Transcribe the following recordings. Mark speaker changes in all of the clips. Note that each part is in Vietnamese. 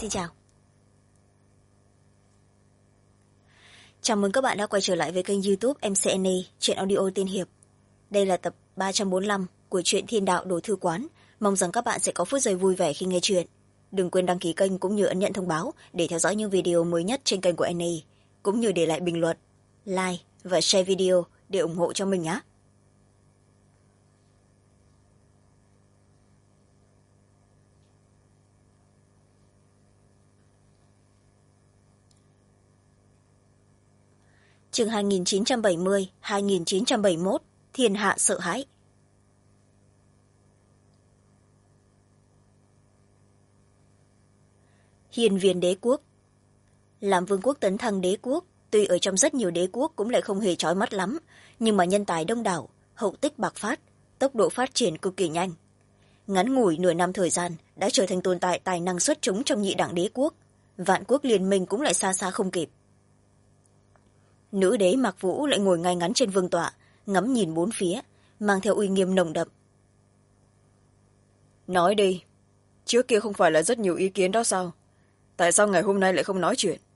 Speaker 1: Xin chào. Chào mừng các bạn đã quay trở lại với kênh YouTube MCNA, truyện audio tiên hiệp. Đây là tập 345 của truyện Thiên Đạo Đồ Thư Quán. Mong rằng các bạn sẽ có phút giây vui vẻ khi nghe chuyện. Đừng quên đăng ký kênh cũng như ấn nhận thông báo để theo dõi những video mới nhất trên kênh của NA, cũng như để lại bình luận, like và share video để ủng hộ cho mình nhé. Chương 2970-2971 Thiên hạ sợ hãi. Hiên viên đế quốc. Làm vương quốc tấn thăng đế quốc, tuy ở trong rất nhiều đế quốc cũng lại không hề chói mắt lắm, nhưng mà nhân tài đông đảo, hậu tích bạc phát, tốc độ phát triển cực kỳ nhanh. Ngắn ngủi nửa năm thời gian đã trở thành tồn tại tài năng xuất chúng trong nhị đẳng đế quốc, vạn quốc liên minh cũng lại xa xa không kịp. Nữ đế Mạc Vũ lại ngồi ngay ngắn trên vương tọa, ngắm nhìn bốn phía, mang theo uy nghiêm nồng đậm.
Speaker 2: Nói đi, trước kia không phải là rất nhiều ý kiến đó sao? Tại sao ngày hôm nay lại không nói chuyện?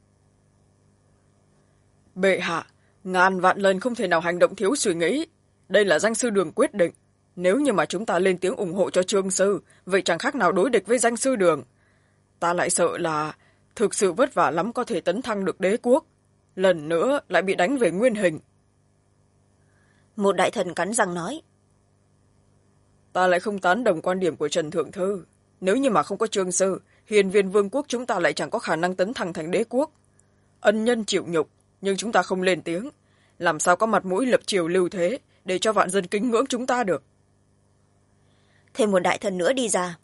Speaker 2: Bệ hạ, ngàn vạn lần không thể nào hành động thiếu suy nghĩ. Đây là danh sư đường quyết định. Nếu như mà chúng ta lên tiếng ủng hộ cho Trương sư, vậy chẳng khác nào đối địch với danh sư đường. Ta lại sợ là thực sự vất vả lắm có thể tấn thăng được đế quốc. Lần nữa lại bị đánh về nguyên hình.
Speaker 1: Một đại thần cắn răng nói.
Speaker 2: Ta lại không tán đồng quan điểm của Trần Thượng Thư. Nếu như mà không có Trương sư, hiền viên vương quốc chúng ta lại chẳng có khả năng tấn thăng thành đế quốc. Ân nhân chịu nhục, nhưng chúng ta không lên tiếng. Làm sao có mặt mũi lập triều lưu thế để cho vạn dân kính ngưỡng chúng ta được?
Speaker 1: Thêm một đại thần nữa đi ra.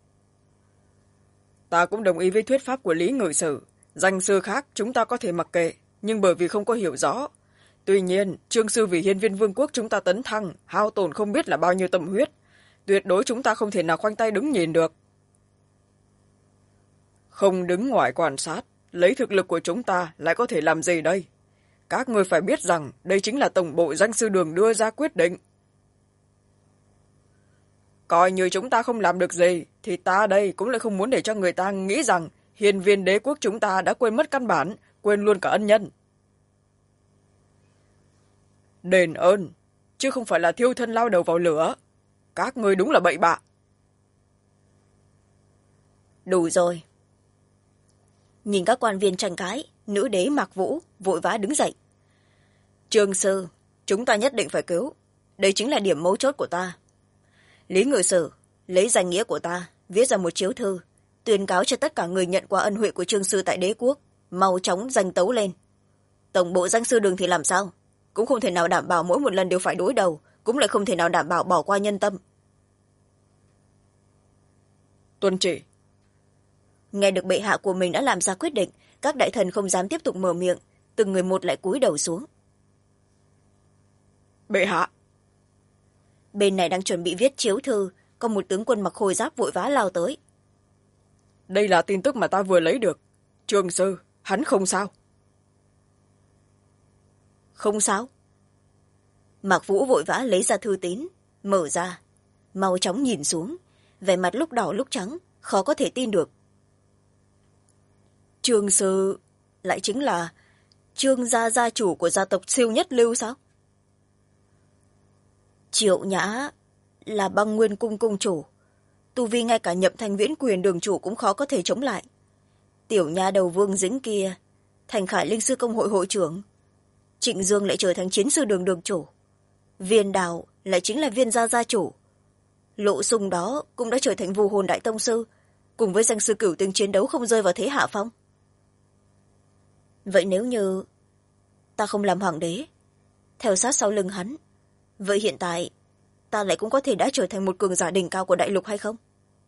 Speaker 2: Ta cũng đồng ý với thuyết pháp của Lý Ngự Sử. Danh sư khác chúng ta có thể mặc kệ, nhưng bởi vì không có hiểu rõ. Tuy nhiên, Trương sư vì hiên viên vương quốc chúng ta tấn thăng, hao tổn không biết là bao nhiêu tâm huyết. Tuyệt đối chúng ta không thể nào khoanh tay đứng nhìn được. Không đứng ngoài quan sát, lấy thực lực của chúng ta lại có thể làm gì đây? Các người phải biết rằng đây chính là tổng bộ danh sư đường đưa ra quyết định. Coi như chúng ta không làm được gì, thì ta đây cũng lại không muốn để cho người ta nghĩ rằng hiên viên đế quốc chúng ta đã quên mất căn bản, quên luôn cả ân nhân. Đền ơn, chứ không phải là thiêu thân lao đầu vào lửa. Các ngươi đúng là bậy bạ.
Speaker 1: Đủ rồi. Nhìn các quan viên tranh cãi, nữ đế Mạc Vũ vội vã đứng dậy. Trương sư, chúng ta nhất định phải cứu. Đây chính là điểm mấu chốt của ta. Lý Ngự Sử, lấy danh nghĩa của ta, viết ra một chiếu thư, tuyên cáo cho tất cả người nhận qua ân huệ của Trương sư tại đế quốc, mau chóng danh tấu lên. Tổng bộ danh sư đường thì làm sao? Cũng không thể nào đảm bảo mỗi một lần đều phải đối đầu, cũng lại không thể nào đảm bảo bỏ qua nhân tâm.
Speaker 2: Tuân chỉ.
Speaker 1: Nghe được bệ hạ của mình đã làm ra quyết định, các đại thần không dám tiếp tục mở miệng, từng người một lại cúi đầu xuống.
Speaker 2: Bệ hạ.
Speaker 1: Bên này đang chuẩn bị viết chiếu thư, có một tướng quân mặc khôi giáp vội vã lao tới.
Speaker 2: Đây là tin tức mà ta vừa lấy được. Trương sư, hắn không sao.
Speaker 1: Không sao? Mạc Vũ vội vã lấy ra thư tín, mở ra, mau chóng nhìn xuống, vẻ mặt lúc đỏ lúc trắng, khó có thể tin được. Trương sư lại chính là Trương gia gia chủ của gia tộc siêu nhất lưu sao? Triệu Nhã là Băng Nguyên cung cung chủ, tu vi ngay cả Nhậm Thanh Viễn quyền đường chủ cũng khó có thể chống lại. Tiểu nha đầu Vương Dĩnh kia thành Khải Linh sư công hội hội trưởng, Trịnh Dương lại trở thành chiến sư đường đường chủ, Viên Đào lại chính là Viên gia gia chủ, Lộ Sung đó cũng đã trở thành Vu Hồn đại tông sư, cùng với danh sư cửu tinh chiến đấu không rơi vào thế hạ phong. Vậy nếu như ta không làm hoàng đế, theo sát sau lưng hắn, vậy hiện tại ta lại cũng có thể đã trở thành một cường giả đỉnh cao của đại lục hay không?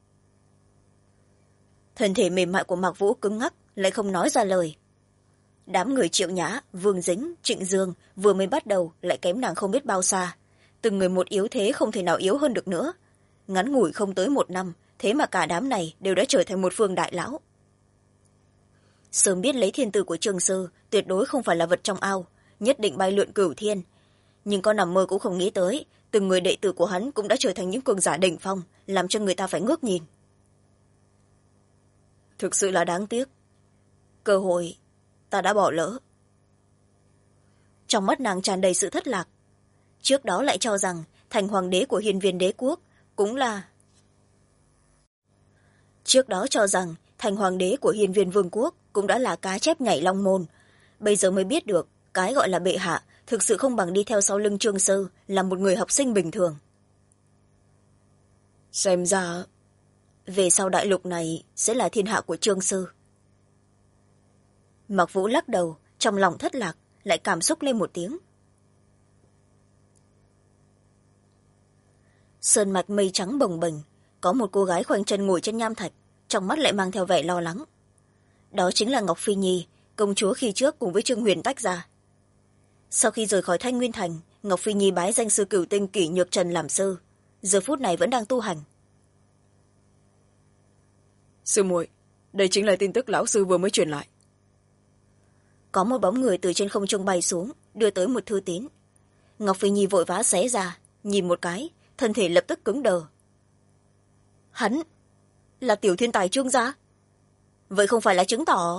Speaker 1: Thân thể mềm mại của Mạc Vũ cứng ngắc, lại không nói ra lời. Đám người Triệu Nhã, Vương Dĩnh, Trịnh Dương vừa mới bắt đầu lại kém nàng không biết bao xa. Từng người một yếu thế không thể nào yếu hơn được nữa. Ngắn ngủi không tới một năm, thế mà cả đám này đều đã trở thành một phương đại lão. Sớm biết lấy thiên tử của Trương sư tuyệt đối không phải là vật trong ao, nhất định bay lượn cửu thiên. Nhưng con nằm mơ cũng không nghĩ tới, từng người đệ tử của hắn cũng đã trở thành những cường giả đỉnh phong, làm cho người ta phải ngước nhìn. thực sự là đáng tiếc. Cơ hội ta đã bỏ lỡ. Trong mắt nàng tràn đầy sự thất lạc. Trước đó lại cho rằng thành hoàng đế của Hiên Viên đế quốc cũng là trước đó cho rằng thành hoàng đế của Hiên Viên vương quốc cũng đã là cá chép nhảy long môn. Bây giờ mới biết được cái gọi là bệ hạ thực sự không bằng đi theo sau lưng Trương Sư là một người học sinh bình thường. Xem ra về sau đại lục này sẽ là thiên hạ của Trương Sư. Mặc Vũ lắc đầu, trong lòng thất lạc, lại cảm xúc lên một tiếng. Sơn mạch mây trắng bồng bềnh, có một cô gái khoanh chân ngồi trên nham thạch, trong mắt lại mang theo vẻ lo lắng. Đó chính là Ngọc Phi Nhi, công chúa khi trước cùng với Trương Huyền tách ra. Sau khi rời khỏi Thanh Nguyên Thành, Ngọc Phi Nhi bái danh sư Cửu Tinh Kỷ Nhược Trần làm sư, giờ phút này vẫn đang tu hành.
Speaker 2: Sư muội, đây chính là tin tức lão sư vừa mới truyền lại.
Speaker 1: Có một bóng người từ trên không trung bay xuống, đưa tới một thư tín. Ngọc Phi Nhi vội vã xé ra, nhìn một cái, thân thể lập tức cứng đờ. Hắn là tiểu thiên tài Trương gia? Vậy không phải là chứng tỏ...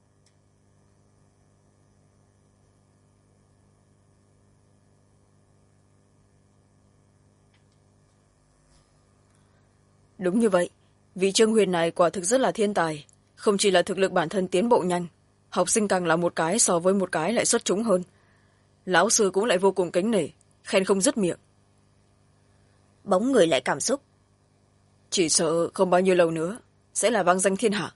Speaker 2: Đúng như vậy, vị Trương Huyền này quả thực rất là thiên tài. Không chỉ là thực lực bản thân tiến bộ nhanh, học sinh càng là một cái so với một cái lại xuất chúng hơn. Lão sư cũng lại vô cùng kính nể, khen không dứt miệng.
Speaker 1: Bóng người lại cảm xúc.
Speaker 2: Chỉ sợ không bao nhiêu lâu nữa sẽ là vang danh thiên hạ.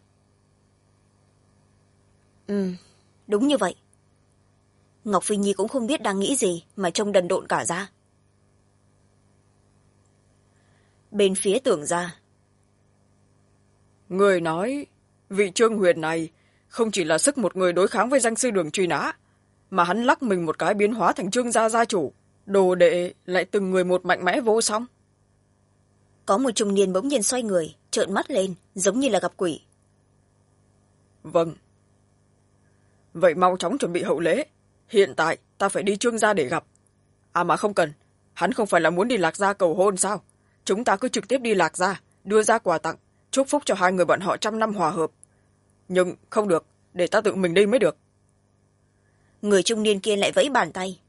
Speaker 1: Đúng như vậy. Ngọc Phi Nhi cũng không biết đang nghĩ gì mà trông đần độn cả ra. Bên phía Tưởng gia.
Speaker 2: Người nói vị Trương Huyền này không chỉ là sức một người đối kháng với danh sư Đường truy nã, mà hắn lắc mình một cái biến hóa thành Trương gia gia chủ, đồ đệ lại từng người một mạnh mẽ vô song.
Speaker 1: Có một trung niên bỗng nhiên xoay người, trợn mắt lên, giống như là gặp quỷ.
Speaker 2: Vâng. Vậy mau chóng chuẩn bị hậu lễ. Hiện tại ta phải đi Trương gia để gặp. À mà không cần, hắn không phải là muốn đi Lạc gia cầu hôn sao? Chúng ta cứ trực tiếp đi Lạc gia, đưa ra quà tặng, chúc phúc cho hai người bọn họ 100 năm hòa hợp. Nhưng không được, để ta tự mình đi mới được.
Speaker 1: Người trung niên kia lại vẫy bàn tay.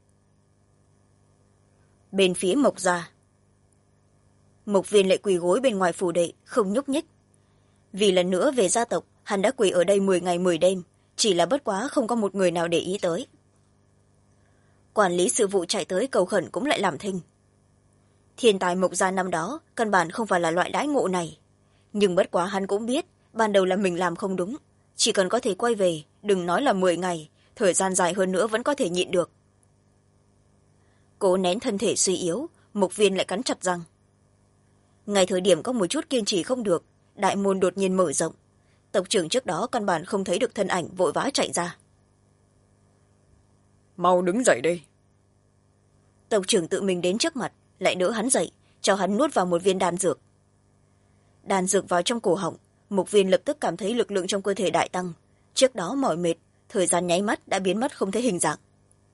Speaker 1: Bên phía Mộc gia. Mộc Viên lại quỳ gối bên ngoài phủ đệ, không nhúc nhích. Vì lần nữa về gia tộc, hắn đã quỳ ở đây 10 ngày 10 đêm, chỉ là bất quá không có một người nào để ý tới. Quản lý sự vụ chạy tới cầu khẩn cũng lại làm thinh. Thiên tài Mộc gia năm đó căn bản không phải là loại đãi ngộ này, nhưng bất quá hắn cũng biết ban đầu là mình làm không đúng, chỉ cần có thể quay về, đừng nói là 10 ngày, thời gian dài hơn nữa vẫn có thể nhịn được. Cố nén thân thể suy yếu, Mộc Viên lại cắn chặt răng. Ngay thời điểm có một chút kiên trì không được, đại môn đột nhiên mở rộng. Tộc trưởng trước đó căn bản không thấy được thân ảnh, vội vã chạy ra.
Speaker 2: Mau đứng dậy đi.
Speaker 1: Tộc trưởng tự mình đến trước mặt, lại đỡ hắn dậy, cho hắn nuốt vào một viên đan dược. Đan dược vào trong cổ họng, Mộc Viên lập tức cảm thấy lực lượng trong cơ thể đại tăng. Trước đó mỏi mệt, thời gian nháy mắt đã biến mất không thấy hình dạng.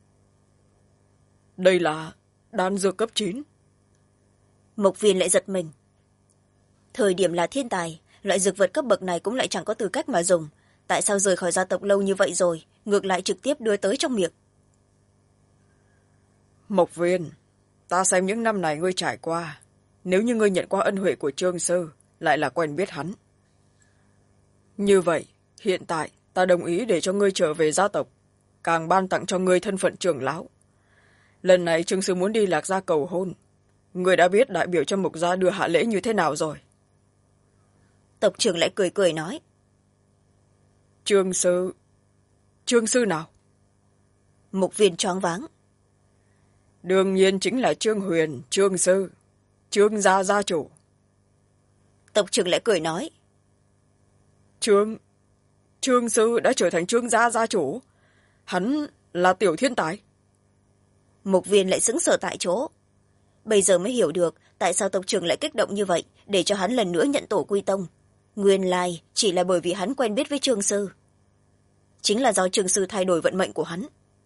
Speaker 2: Đây là đan dược cấp 9.
Speaker 1: Mộc Viên lại giật mình. Thời điểm là thiên tài, loại dược vật cấp bậc này cũng lại chẳng có tư cách mà dùng. Tại sao rời khỏi gia tộc lâu như vậy rồi, ngược lại trực tiếp đưa tới trong miệng?
Speaker 2: Mộc Viên, ta xem những năm này ngươi trải qua, nếu như ngươi nhận qua ân huệ của Trương sư, lại là quen biết hắn. Như vậy, hiện tại ta đồng ý để cho ngươi trở về gia tộc, càng ban tặng cho ngươi thân phận trưởng lão. Lần này Trương sư muốn đi Lạc gia cầu hôn, ngươi đã biết đại biểu cho Mộc gia đưa hạ lễ như thế nào rồi.
Speaker 1: Tộc trưởng lại cười cười nói.
Speaker 2: Trương sư nào?
Speaker 1: Mộc Viên choáng váng.
Speaker 2: Đương nhiên chính là Trương Huyền, Trương sư, Trương gia gia chủ.
Speaker 1: Tộc trưởng lại cười nói.
Speaker 2: Trương sư đã trở thành Trương gia gia chủ, hắn là tiểu thiên tài.
Speaker 1: Mộc Viên lại sững sờ tại chỗ. Bây giờ mới hiểu được tại sao tộc trưởng lại kích động như vậy, để cho hắn lần nữa nhận tổ quy tông. Nguyên lai chỉ là bởi vì hắn quen biết với Trương sư. Chính là do Trương sư thay đổi vận mệnh của hắn.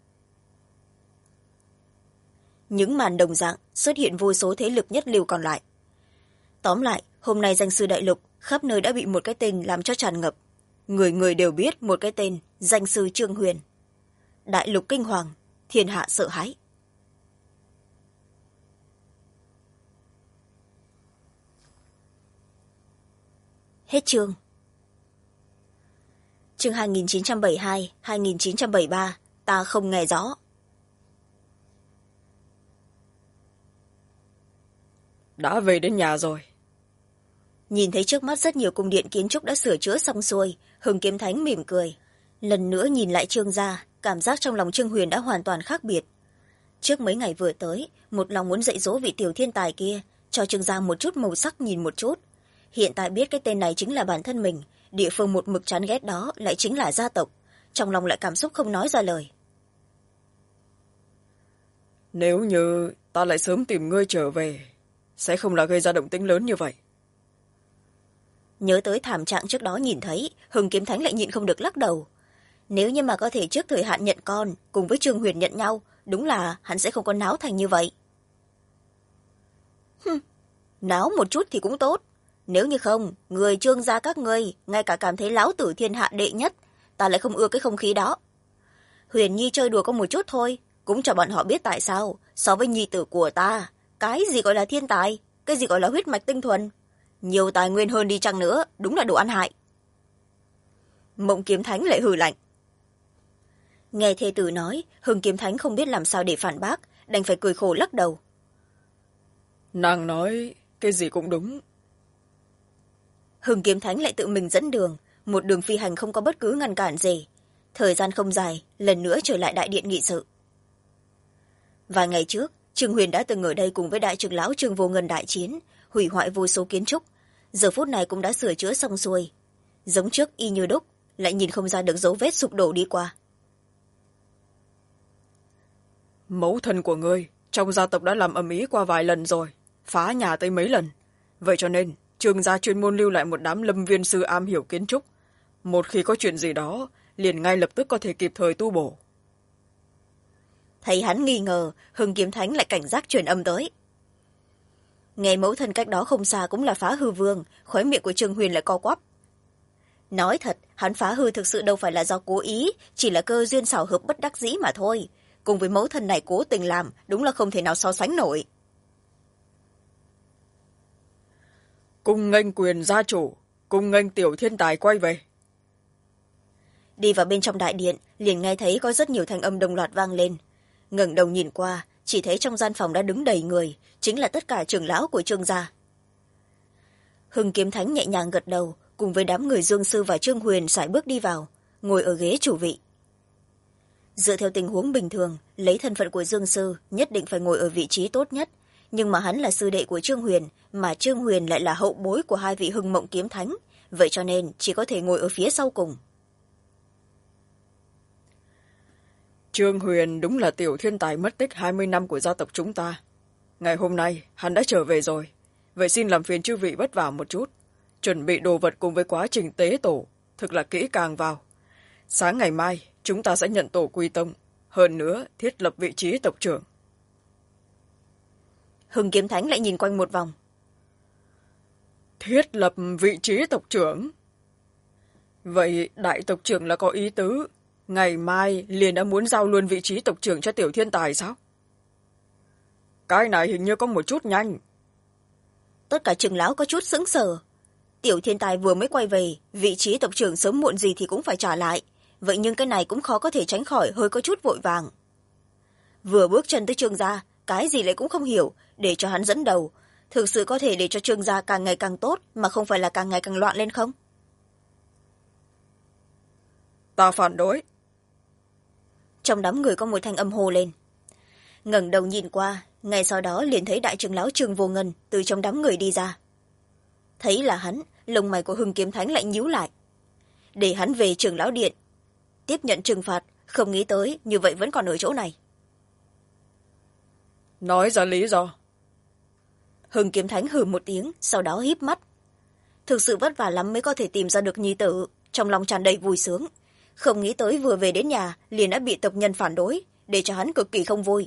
Speaker 1: Những màn đồng dạng xuất hiện vô số thế lực nhất lưu còn lại. Tóm lại, hôm nay danh sư đại lục khắp nơi đã bị một cái tên làm cho tràn ngập. người người đều biết một cái tên danh sư Trương Huyền. Đại lục kinh hoàng, thiên hạ sợ hãi. Hết chương. Chương 2972, 2973, ta không nghe rõ.
Speaker 2: Đã về đến nhà rồi.
Speaker 1: Nhìn thấy trước mắt rất nhiều cung điện kiến trúc đã sửa chữa xong xuôi, Hưng Kiếm Thánh mỉm cười. Lần nữa nhìn lại Trương gia, cảm giác trong lòng Trương Huyền đã hoàn toàn khác biệt. Trước mấy ngày vừa tới, một lòng muốn dạy dỗ vị tiểu thiên tài kia, cho Trương gia một chút màu sắc nhìn một chút. Hiện tại biết cái tên này chính là bản thân mình, địa phương một mực chán ghét đó lại chính là gia tộc, trong lòng lại cảm xúc không nói ra lời.
Speaker 2: Nếu như ta lại sớm tìm ngươi trở về, sẽ không là gây ra động tĩnh lớn như vậy.
Speaker 1: Nhớ tới thảm trạng trước đó nhìn thấy, Hưng Kiếm Thánh lại nhịn không được lắc đầu. Nếu như mà có thể trước thời hạn nhận con cùng với Trương Huyền nhận nhau, đúng là hắn sẽ không có náo thành như vậy. Náo một chút thì cũng tốt. Nếu như không, người Trương gia các ngươi ngay cả cảm thấy láo tử thiên hạ đệ nhất, ta lại không ưa cái không khí đó. Huyền Nhi chơi đùa có một chút thôi, cũng cho bọn họ biết tại sao so với nhi tử của ta, cái gì gọi là thiên tài, cái gì gọi là huyết mạch tinh thuần, nhiều tài nguyên hơn đi chăng nữa, đúng là đồ ăn hại. Mộng Kiếm Thánh lại hừ lạnh. Nghe thê tử nói, Hưng Kiếm Thánh không biết làm sao để phản bác, đành phải cười khổ lắc đầu.
Speaker 2: Nàng nói cái gì cũng đúng.
Speaker 1: Hưng Kiếm Thánh lại tự mình dẫn đường, một đường phi hành không có bất cứ ngăn cản gì. Thời gian không dài, lần nữa trở lại đại điện nghị sự. Vài ngày trước, Trương Huyền đã từng ở đây cùng với đại trưởng lão Trương Vô Ngân đại chiến, hủy hoại vô số kiến trúc, giờ phút này cũng đã sửa chữa xong xuôi. Giống trước y như đúc, lại nhìn không ra được dấu vết sụp đổ đi qua.
Speaker 2: Mẫu thân của ngươi trong gia tộc đã làm ầm ĩ qua vài lần rồi, phá nhà tới mấy lần. Vậy cho nên Trương gia chuyên môn lưu lại một đám lâm viên sư am hiểu kiến trúc. Một khi có chuyện gì đó, liền ngay lập tức có thể kịp thời tu bổ.
Speaker 1: Thấy hắn nghi ngờ, Hưng Kiếm Thánh lại cảnh giác truyền âm tới. Nghe mẫu thân cách đó không xa cũng là phá hư vương, khóe miệng của Trương Huyền lại co quắp. Nói thật, hắn phá hư thực sự đâu phải là do cố ý, chỉ là cơ duyên xảo hợp bất đắc dĩ mà thôi. Cùng với mẫu thân này cố tình làm, đúng là không thể nào so sánh nổi.
Speaker 2: Cung nghênh quyền gia chủ, cung nghênh tiểu thiên tài quay về.
Speaker 1: Đi vào bên trong đại điện, liền nghe thấy có rất nhiều thanh âm đồng loạt vang lên. Ngẩng đầu nhìn qua, chỉ thấy trong gian phòng đã đứng đầy người, chính là tất cả trưởng lão của Trương gia. Hưng Kiếm Thánh nhẹ nhàng gật đầu, cùng với đám người Dương Sư và Trương Huyền sải bước đi vào, ngồi ở ghế chủ vị. Dựa theo tình huống bình thường, lấy thân phận của Dương Sư nhất định phải ngồi ở vị trí tốt nhất, nhưng mà hắn là sư đệ của Trương Huyền, mà Trương Huyền lại là hậu bối của hai vị Hưng Mộng Kiếm Thánh, vậy cho nên chỉ có thể ngồi ở phía sau cùng.
Speaker 2: Trương Huyền đúng là tiểu thiên tài mất tích 20 năm của gia tộc chúng ta. Ngày hôm nay hắn đã trở về rồi, vậy xin làm phiền chư vị vất vả một chút, chuẩn bị đồ vật cùng với quá trình tế tổ thực là kỹ càng vào. Sáng ngày mai chúng ta sẽ nhận tổ quy tông, hơn nữa thiết lập vị trí tộc trưởng.
Speaker 1: Hưng Kiếm Thánh lại nhìn quanh một vòng.
Speaker 2: Thiết lập vị trí tộc trưởng? Vậy đại tộc trưởng là có ý tứ ngày mai liền đã muốn giao luôn vị trí tộc trưởng cho tiểu thiên tài sao? Cái này hình như có một chút nhanh.
Speaker 1: Tất cả trưởng lão có chút sững sờ. Tiểu thiên tài vừa mới quay về, vị trí tộc trưởng sớm muộn gì thì cũng phải trả lại, vậy nhưng cái này cũng khó có thể tránh khỏi hơi có chút vội vàng. Vừa bước chân tới Trương gia, cái gì lại cũng không hiểu, để cho hắn dẫn đầu, thực sự có thể để cho Trương gia càng ngày càng tốt mà không phải là càng ngày càng loạn lên không?
Speaker 2: Ta phản đối.
Speaker 1: Trong đám người có một thanh âm hô lên. Ngẩng đầu nhìn qua, ngay sau đó liền thấy đại trưởng lão Trương Vô Ngân từ trong đám người đi ra. Thấy là hắn, lông mày của Hưng Kiếm Thánh lại nhíu lại. Để hắn về trưởng lão điện, tiếp nhận trừng phạt, không nghĩ tới như vậy vẫn còn ở chỗ này.
Speaker 2: Nói ra lý do.
Speaker 1: Hưng Kiếm Thánh hừ một tiếng, sau đó híp mắt. Thực sự vất vả lắm mới có thể tìm ra được nhi tử, trong lòng tràn đầy vui sướng. Không nghĩ tới vừa về đến nhà liền đã bị tộc nhân phản đối, để cho hắn cực kỳ không vui.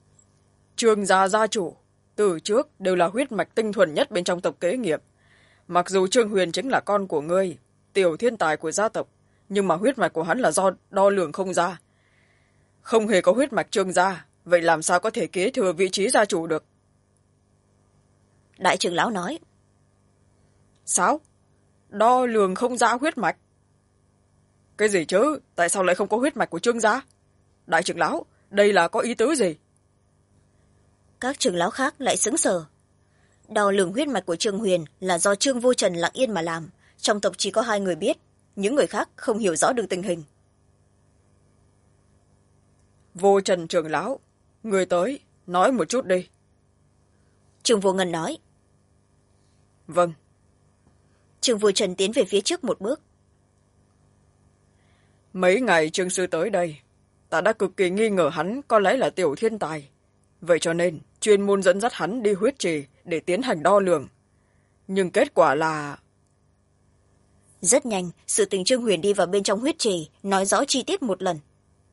Speaker 2: Trương gia gia chủ từ trước đều là huyết mạch tinh thuần nhất bên trong tộc kế nghiệp, mặc dù Trương Huyền chính là con của ngươi, tiểu thiên tài của gia tộc, nhưng mà huyết mạch của hắn là do đo lường không ra. Không hề có huyết mạch Trương gia, vậy làm sao có thể kế thừa vị trí gia chủ được?
Speaker 1: Đại trưởng lão nói.
Speaker 2: Sao? Đo lường không ra huyết mạch? Cái gì chứ? Tại sao lại không có huyết mạch của Trương gia? Đại trưởng lão, đây là có ý tứ gì?
Speaker 1: Các trưởng lão khác lại sững sờ. Đo lường huyết mạch của Trương Huyền là do Trương Vô Trần lặng yên mà làm. Trong tộc chỉ có 2 người biết, những người khác không hiểu rõ được tình hình.
Speaker 2: Vô Trần trưởng lão, người tới, nói một chút đi.
Speaker 1: Trương Vô Ngân nói.
Speaker 2: Vâng.
Speaker 1: Trương Vô Trần tiến về phía trước một bước.
Speaker 2: Mấy ngày Trương sư tới đây, ta đã cực kỳ nghi ngờ hắn có lẽ là tiểu thiên tài. Vậy cho nên, chuyên môn dẫn dắt hắn đi huyết trì để tiến hành đo lường. Nhưng kết quả là...
Speaker 1: Rất nhanh, sự tình Trương Huyền đi vào bên trong huyết trì, nói rõ chi tiết một lần.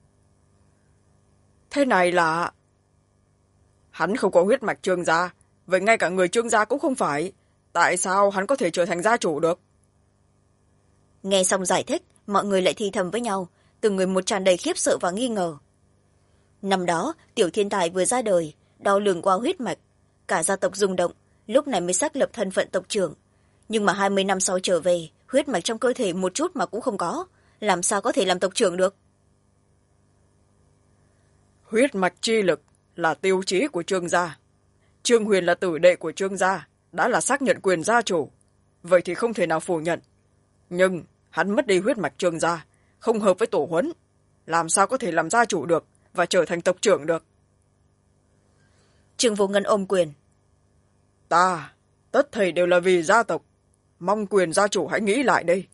Speaker 2: Thế này là... Hắn không có huyết mạch Trương gia, vậy ngay cả người Trương gia cũng không phải. Tại sao hắn có thể trở thành gia chủ được?
Speaker 1: Nghe xong giải thích, mọi người lại thì thầm với nhau, từng người một tràn đầy khiếp sợ và nghi ngờ. Năm đó, tiểu thiên tài vừa ra đời, đo lường qua huyết mạch. Cả gia tộc rung động, lúc này mới xác lập thân phận tộc trưởng. Nhưng mà 20 năm sau trở về, huyết mạch trong cơ thể một chút mà cũng không có. Làm sao có thể làm tộc trưởng được?
Speaker 2: Huyết mạch chi lực là tiêu chí của Trương gia. Trương Huyền là tử đệ của Trương gia, đã là xác nhận quyền gia chủ. Vậy thì không thể nào phủ nhận. Nhưng hắn mất đi huyết mạch Trương gia, không hợp với tổ huấn. Làm sao có thể làm gia chủ được và trở thành tộc trưởng được?
Speaker 1: Trương Vô Ngân ôm quyền.
Speaker 2: Ta, tất thảy đều là vì gia tộc. Mong quyền gia chủ hãy nghĩ lại đây.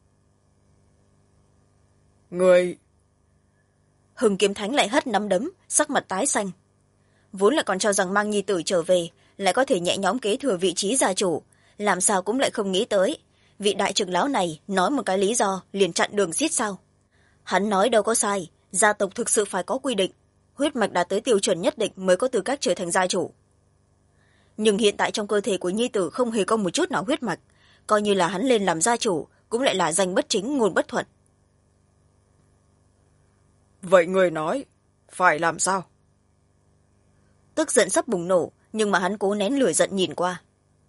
Speaker 2: Người...
Speaker 1: Hưng Kiếm Thánh lại hất nắm đấm, sắc mặt tái xanh. Vốn là còn cho rằng mang nhi tử trở về, lại có thể nhẹ nhõm kế thừa vị trí gia chủ. Làm sao cũng lại không nghĩ tới. Vị đại trưởng lão này nói một cái lý do, liền chặn đường xiết sao. Hắn nói đâu có sai, gia tộc thực sự phải có quy định. Huyết mạch đạt tới tiêu chuẩn nhất định mới có tư cách trở thành gia chủ. Nhưng hiện tại trong cơ thể của nhi tử không hề có một chút nào huyết mạch. Coi như là hắn lên làm gia chủ, cũng lại là danh bất chính ngôn bất thuận.
Speaker 2: Vậy người nói, phải làm sao?
Speaker 1: Tức giận sắp bùng nổ, nhưng mà hắn cố nén lửa giận nhìn qua.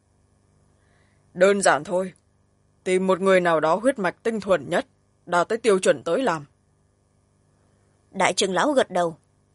Speaker 2: Đơn giản thôi. Tìm một người nào đó huyết mạch tinh thuần nhất, đạt tới tiêu chuẩn tới làm.
Speaker 1: Đại trưởng lão gật đầu.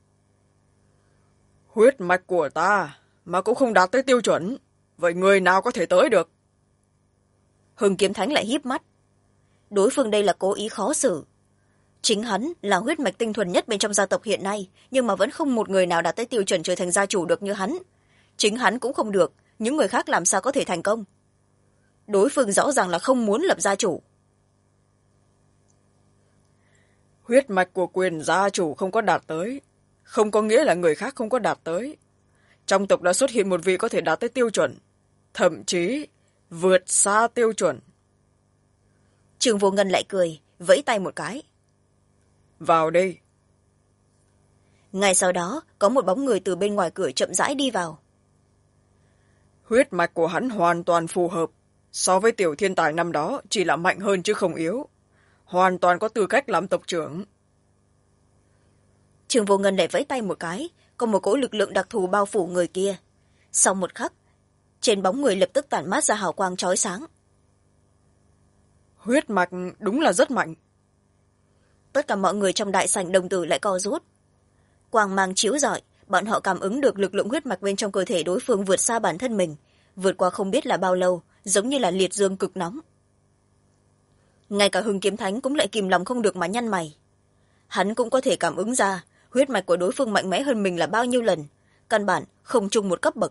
Speaker 2: Huyết mạch của ta mà cũng không đạt tới tiêu chuẩn, vậy người nào có thể tới được?
Speaker 1: Hưng Kiếm Thánh lại híp mắt. Đối phương đây là cố ý khó xử. Chính hắn là huyết mạch tinh thuần nhất bên trong gia tộc hiện nay, nhưng mà vẫn không một người nào đạt tới tiêu chuẩn trở thành gia chủ được như hắn. Chính hắn cũng không được, những người khác làm sao có thể thành công? Đối phương rõ ràng là không muốn lập gia chủ.
Speaker 2: Huyết mạch của quyền gia chủ không có đạt tới, không có nghĩa là người khác không có đạt tới. Trong tộc đã xuất hiện một vị có thể đạt tới tiêu chuẩn, thậm chí vượt xa tiêu chuẩn.
Speaker 1: Trương Vô Ngân lại cười, vẫy tay một cái.
Speaker 2: Vào đi.
Speaker 1: Ngay sau đó, có một bóng người từ bên ngoài cửa chậm rãi đi vào.
Speaker 2: Huyết mạch của hắn hoàn toàn phù hợp. So với tiểu thiên tài năm đó, chỉ là mạnh hơn chứ không yếu. Hoàn toàn có tư cách làm tộc trưởng.
Speaker 1: Trương Vô Ngân lại vẫy tay một cái, có một cỗ lực lượng đặc thù bao phủ người kia. Sau một khắc, trên bóng người lập tức tản mát ra hào quang chói sáng.
Speaker 2: Huyết mạch đúng là rất mạnh.
Speaker 1: Tất cả mọi người trong đại sảnh đồng tử lại co rút. Quang mang chiếu rọi, bọn họ cảm ứng được lực lượng huyết mạch bên trong cơ thể đối phương vượt xa bản thân mình, vượt qua không biết là bao lâu, giống như là liệt dương cực nóng. Ngay cả Hưng Kiếm Thánh cũng lại kìm lòng không được mà nhăn mày. Hắn cũng có thể cảm ứng ra huyết mạch của đối phương mạnh mẽ hơn mình là bao nhiêu lần, căn bản không chung một cấp bậc.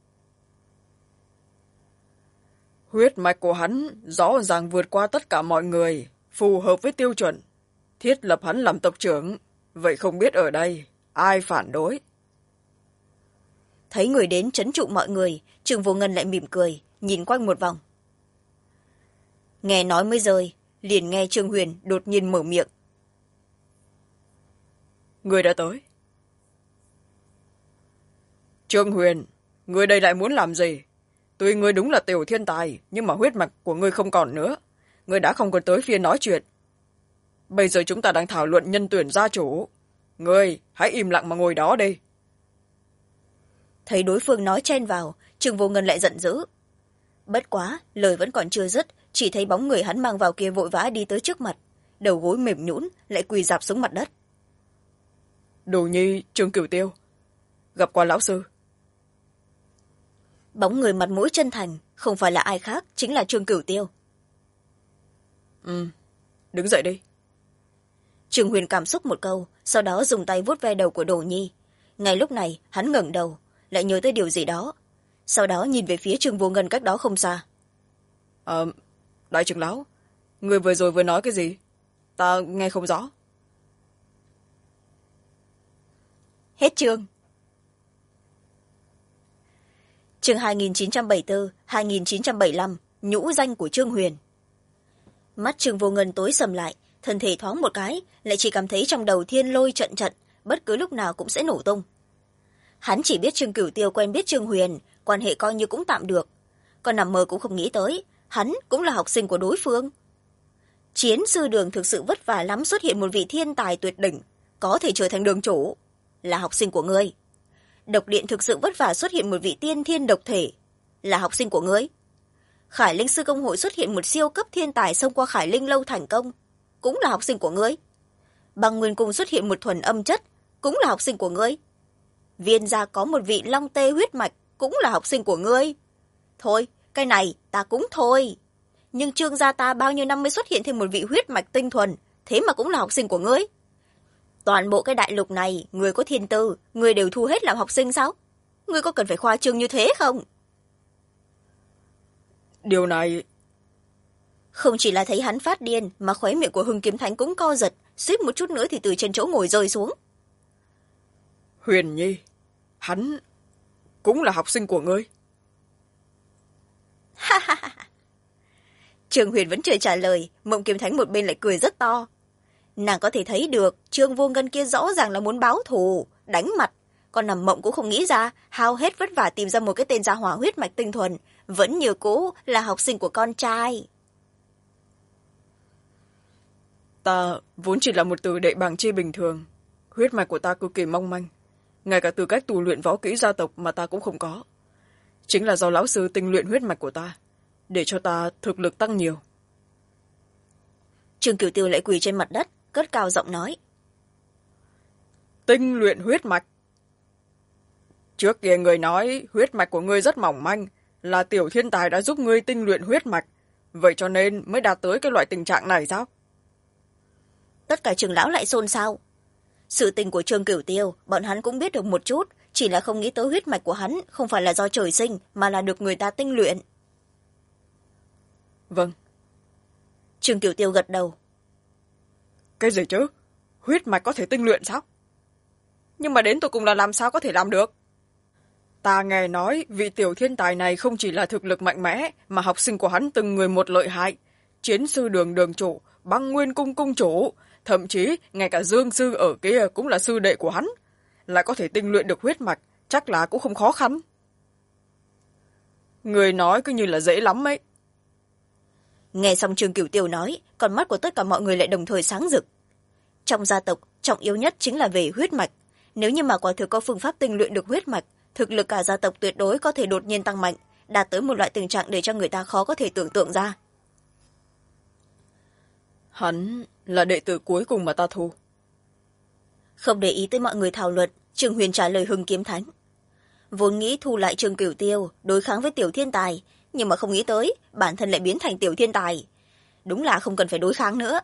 Speaker 2: Huyết mạch của hắn rõ ràng vượt qua tất cả mọi người, phù hợp với tiêu chuẩn, thiết lập hắn làm tộc trưởng. Vậy không biết ở đây ai phản đối?
Speaker 1: Thấy người đến trấn trụ mọi người, Trương Vô Ngân lại mỉm cười, nhìn quanh một vòng. Nghe nói mới rời, liền nghe Trương Huyền đột nhiên mở miệng.
Speaker 2: Người đã tới. Trương Huyền, người đây lại muốn làm gì? tuy ngươi đúng là tiểu thiên tài, nhưng mà huyết mạch của ngươi không còn nữa. Ngươi đã không còn tới phiên nói chuyện. Bây giờ chúng ta đang thảo luận nhân tuyển gia chủ. Ngươi hãy im lặng mà ngồi đó đi.
Speaker 1: Thấy đối phương nói chen vào, Trương Vô Ngân lại giận dữ. Bất quá lời vẫn còn chưa dứt, chỉ thấy bóng người hắn mang vào kia vội vã đi tới trước mặt, đầu gối mềm nhũn lại quỳ rạp xuống mặt đất.
Speaker 2: Đồ nhi Trương Cửu Tiêu, gặp qua lão sư.
Speaker 1: Bóng người mặt mũi chân thành, không phải là ai khác, chính là Trương Cửu Tiêu.
Speaker 2: Đứng dậy đi.
Speaker 1: Trương Huyền cảm xúc một câu, sau đó dùng tay vuốt ve đầu của Đồ nhi. Ngay lúc này hắn ngẩng đầu, lại nhớ tới điều gì đó, sau đó nhìn về phía Trương Vô Ngân cách đó không xa.
Speaker 2: Đại trưởng lão, người vừa rồi vừa nói cái gì? Ta nghe không rõ.
Speaker 1: Hết chương. Chương 2974, 2975, nhũ danh của Trương Huyền. Mắt Trương Vô Ngân tối sầm lại, thân thể thoáng một cái, lại chỉ cảm thấy trong đầu thiên lôi trận trận, bất cứ lúc nào cũng sẽ nổ tung. Hắn chỉ biết Trương Cửu Tiêu quen biết Trương Huyền, quan hệ coi như cũng tạm được, còn nằm mơ cũng không nghĩ tới hắn cũng là học sinh của đối phương. Chiến sư đường thực sự vất vả lắm, xuất hiện một vị thiên tài tuyệt đỉnh có thể trở thành đường chủ, là học sinh của ngươi. Độc điện thực sự vất vả xuất hiện một vị tiên thiên độc thể, là học sinh của ngươi. Khải Linh sư công hội xuất hiện một siêu cấp thiên tài xông qua Khải Linh lâu thành công, cũng là học sinh của ngươi. Băng Nguyên cung xuất hiện một thuần âm chất, cũng là học sinh của ngươi. Viên gia có một vị long tê huyết mạch, cũng là học sinh của ngươi. Thôi, cái này ta cũng thôi. Nhưng Trương gia ta bao nhiêu năm mới xuất hiện thêm một vị huyết mạch tinh thuần, thế mà cũng là học sinh của ngươi. Toàn bộ cái đại lục này, người có thiên tư, người đều thu hết làm học sinh sao? Ngươi có cần phải khoa trương như thế không?
Speaker 2: Điều này...
Speaker 1: Không chỉ là thấy hắn phát điên, mà khóe miệng của Hưng Kiếm Thánh cũng co giật, suýt một chút nữa thì từ trên chỗ ngồi rơi xuống.
Speaker 2: Huyền Nhi, hắn cũng là học sinh của ngươi.
Speaker 1: Ha ha ha. Trương Huyền vẫn chưa trả lời, Mộng Kiếm Thánh một bên lại cười rất to. Nàng có thể thấy được Trương Vô Ngân kia rõ ràng là muốn báo thù, đánh mặt, còn nằm mộng cũng không nghĩ ra, hao hết vất vả tìm ra một cái tên gia hỏa huyết mạch tinh thuần, vẫn như cũ là học sinh của con trai.
Speaker 2: Ta vốn chỉ là một từ đệ bảng chi bình thường, huyết mạch của ta cực kỳ mong manh, ngay cả tư cách tu luyện võ kỹ gia tộc mà ta cũng không có. Chính là do lão sư tinh luyện huyết mạch của ta, để cho ta thực lực tăng nhiều.
Speaker 1: Trương Cửu Tiêu lại quỳ trên mặt đất, cất cao giọng nói.
Speaker 2: Tinh luyện huyết mạch. Trước kia người nói huyết mạch của ngươi rất mỏng manh, là tiểu thiên tài đã giúp ngươi tinh luyện huyết mạch, vậy cho nên mới đạt tới cái loại tình trạng này sao?
Speaker 1: Tất cả trưởng lão lại xôn xao. Sự tình của Trương Cửu Tiêu, bọn hắn cũng biết được một chút, chỉ là không nghĩ tới huyết mạch của hắn không phải là do trời sinh, mà là được người ta tinh luyện.
Speaker 2: Vâng.
Speaker 1: Trương Cửu Tiêu gật đầu.
Speaker 2: Cái gì chứ? Huyết mạch có thể tinh luyện sao? Nhưng mà đến tụi cùng là làm sao có thể làm được? Ta nghe nói vị tiểu thiên tài này không chỉ là thực lực mạnh mẽ, mà học sinh của hắn từng người một lợi hại. Chiến sư đường đường chủ, Băng Nguyên cung cung chủ, thậm chí ngay cả Dương sư ở kia cũng là sư đệ của hắn. Lại có thể tinh luyện được huyết mạch, chắc là cũng không khó khăn. Người nói cứ như là dễ lắm ấy.
Speaker 1: Nghe xong Trương Cửu Tiêu nói, con mắt của tất cả mọi người lại đồng thời sáng rực. Trong gia tộc, trọng yếu nhất chính là về huyết mạch. Nếu như mà quả thực có phương pháp tinh luyện được huyết mạch, thực lực cả gia tộc tuyệt đối có thể đột nhiên tăng mạnh, đạt tới một loại tình trạng để cho người ta khó có thể tưởng tượng ra.
Speaker 2: Hắn là đệ tử cuối cùng mà ta thu.
Speaker 1: Không để ý tới mọi người thảo luận, Trương Huyền trả lời Hưng Kiếm Thánh. Vốn nghĩ thu lại Trương Cửu Tiêu, đối kháng với tiểu thiên tài, nhưng mà không nghĩ tới, bản thân lại biến thành tiểu thiên tài. Đúng là không cần phải đối kháng nữa.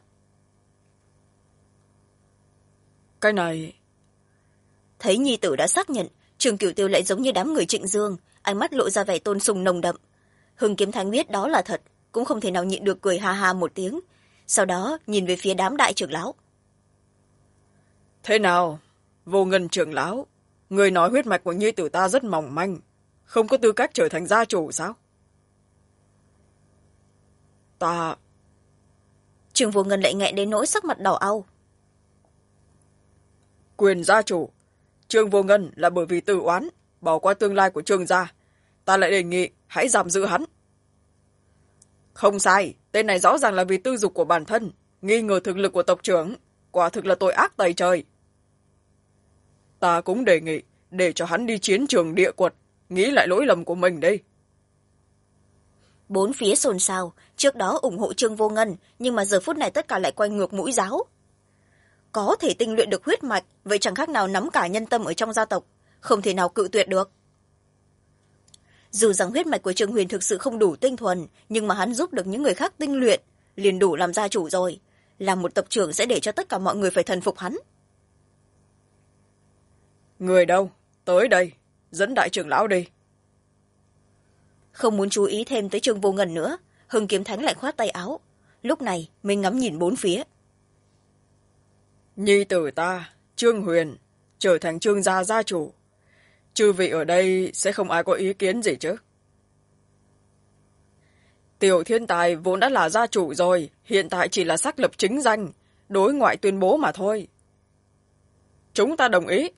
Speaker 2: Cái này...
Speaker 1: Thấy nhi tử đã xác nhận, Trương Cửu Tiêu lại giống như đám người Trịnh Dương, ánh mắt lộ ra vẻ tôn sùng nồng đậm. Hưng Kiếm Thánh biết đó là thật, cũng không thể nào nhịn được cười ha ha một tiếng. Sau đó nhìn về phía đám đại trưởng lão.
Speaker 2: Thế nào, Vô Ngân trưởng lão, người nói huyết mạch của nhi tử ta rất mỏng manh, không có tư cách trở thành gia chủ sao? Ta...
Speaker 1: Trương Vô Ngân lại nghẹn đến nỗi sắc mặt đỏ au.
Speaker 2: Quyền gia chủ, Trương Vô Ngân là bởi vì tự oán, bỏ qua tương lai của Trương gia. ta lại đề nghị hãy giam giữ hắn. Không sai, tên này rõ ràng là vì tư dục của bản thân, nghi ngờ thực lực của tộc trưởng, quả thực là tội ác tày trời. Ta cũng đề nghị để cho hắn đi chiến trường địa quật, nghĩ lại lỗi lầm của mình đi.
Speaker 1: Bốn phía xôn xao, trước đó ủng hộ Trương Vô Ngân, nhưng mà giờ phút này tất cả lại quay ngược mũi giáo. Có thể tinh luyện được huyết mạch, vậy chẳng khác nào nắm cả nhân tâm ở trong gia tộc, không thể nào cự tuyệt được. Dù rằng huyết mạch của Trương Huyền thực sự không đủ tinh thuần, nhưng mà hắn giúp được những người khác tinh luyện, liền đủ làm gia chủ rồi. Làm một tộc trưởng sẽ để cho tất cả mọi người phải thần phục hắn.
Speaker 2: Người đâu? Tới đây, dẫn đại trưởng lão đi.
Speaker 1: Không muốn chú ý thêm tới Trương Vô Ngân nữa, Hưng Kiếm Thánh lại khoát tay áo. Lúc này mình ngắm nhìn bốn phía.
Speaker 2: Nhi tử ta, Trương Huyền, trở thành Trương gia gia chủ. Chư vị ở đây sẽ không ai có ý kiến gì chứ? Tiểu thiên tài vốn đã là gia chủ rồi, hiện tại chỉ là xác lập chính danh, đối ngoại tuyên bố mà thôi. Chúng ta đồng ý.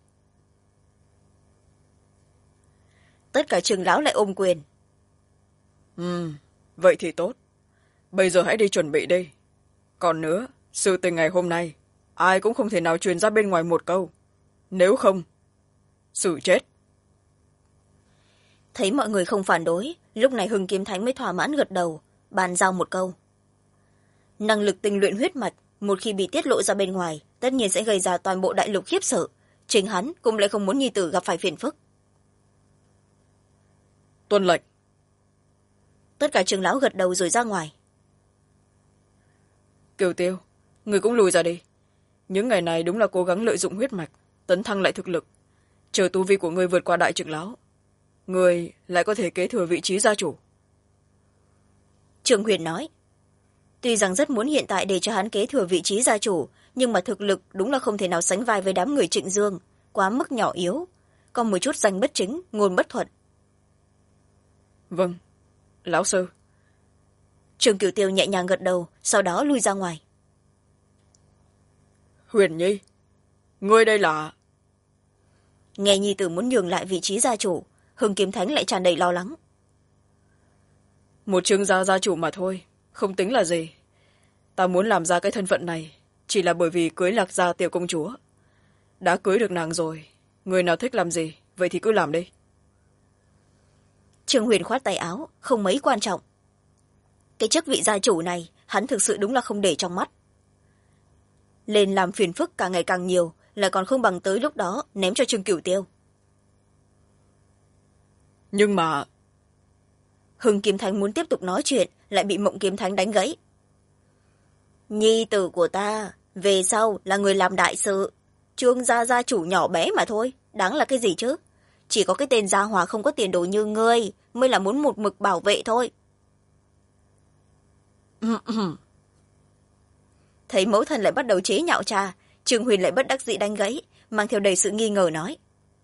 Speaker 1: Tất cả trưởng lão lại ôm quyền.
Speaker 2: Vậy thì tốt. Bây giờ hãy đi chuẩn bị đi. Còn nữa, sự tình ngày hôm nay, ai cũng không thể nào truyền ra bên ngoài một câu. Nếu không, xử chết.
Speaker 1: Thấy mọi người không phản đối, lúc này Hưng Kiếm Thánh mới thỏa mãn gật đầu, bàn giao một câu. Năng lực tinh luyện huyết mạch, một khi bị tiết lộ ra bên ngoài, tất nhiên sẽ gây ra toàn bộ đại lục khiếp sợ. Chính hắn cũng lại không muốn nhi tử gặp phải phiền phức.
Speaker 2: Tuân lệnh.
Speaker 1: Tất cả trưởng lão gật đầu rồi ra ngoài.
Speaker 2: Kiều Tiêu, người cũng lùi ra đi. Những ngày này đúng là cố gắng lợi dụng huyết mạch, tấn thăng lại thực lực. Chờ tu vi của người vượt qua đại trưởng lão, người lại có thể kế thừa vị trí gia chủ.
Speaker 1: Trương Huyền nói. Tuy rằng rất muốn hiện tại để cho hắn kế thừa vị trí gia chủ, nhưng mà thực lực đúng là không thể nào sánh vai với đám người Trịnh Dương, quá mức nhỏ yếu, còn một chút danh bất chính, ngôn bất thuận.
Speaker 2: Vâng, lão sư.
Speaker 1: Trương Cửu Tiêu nhẹ nhàng gật đầu, sau đó lui ra ngoài.
Speaker 2: Huyền Nhi, ngươi đây là...
Speaker 1: Nghe nhi tử muốn nhường lại vị trí gia chủ, Hưng Kiếm Thánh lại tràn đầy lo lắng.
Speaker 2: Một Trương gia gia chủ mà thôi, không tính là gì. Ta muốn làm ra cái thân phận này chỉ là bởi vì cưới Lạc gia tiểu công chúa. Đã cưới được nàng rồi, người nào thích làm gì vậy thì cứ làm đi.
Speaker 1: Trương Huyền khoát tay áo, không mấy quan trọng. Cái chức vị gia chủ này hắn thực sự đúng là không để trong mắt. Lên làm phiền phức càng ngày càng nhiều, lại còn không bằng tới lúc đó ném cho Trương Cửu Tiêu.
Speaker 2: Nhưng mà...
Speaker 1: Hưng Kiếm Thánh muốn tiếp tục nói chuyện, lại bị Mộng Kiếm Thánh đánh gãy. Nhi tử của ta, về sau là người làm đại sự. Trương gia gia chủ nhỏ bé mà thôi, đáng là cái gì chứ? Chỉ có cái tên gia hòa không có tiền đồ như ngươi, mới là muốn một mực bảo vệ thôi. Thấy mẫu thân lại bắt đầu chế nhạo cha, Trương Huyền lại bất đắc dĩ đánh gãy, mang theo đầy sự nghi ngờ nói.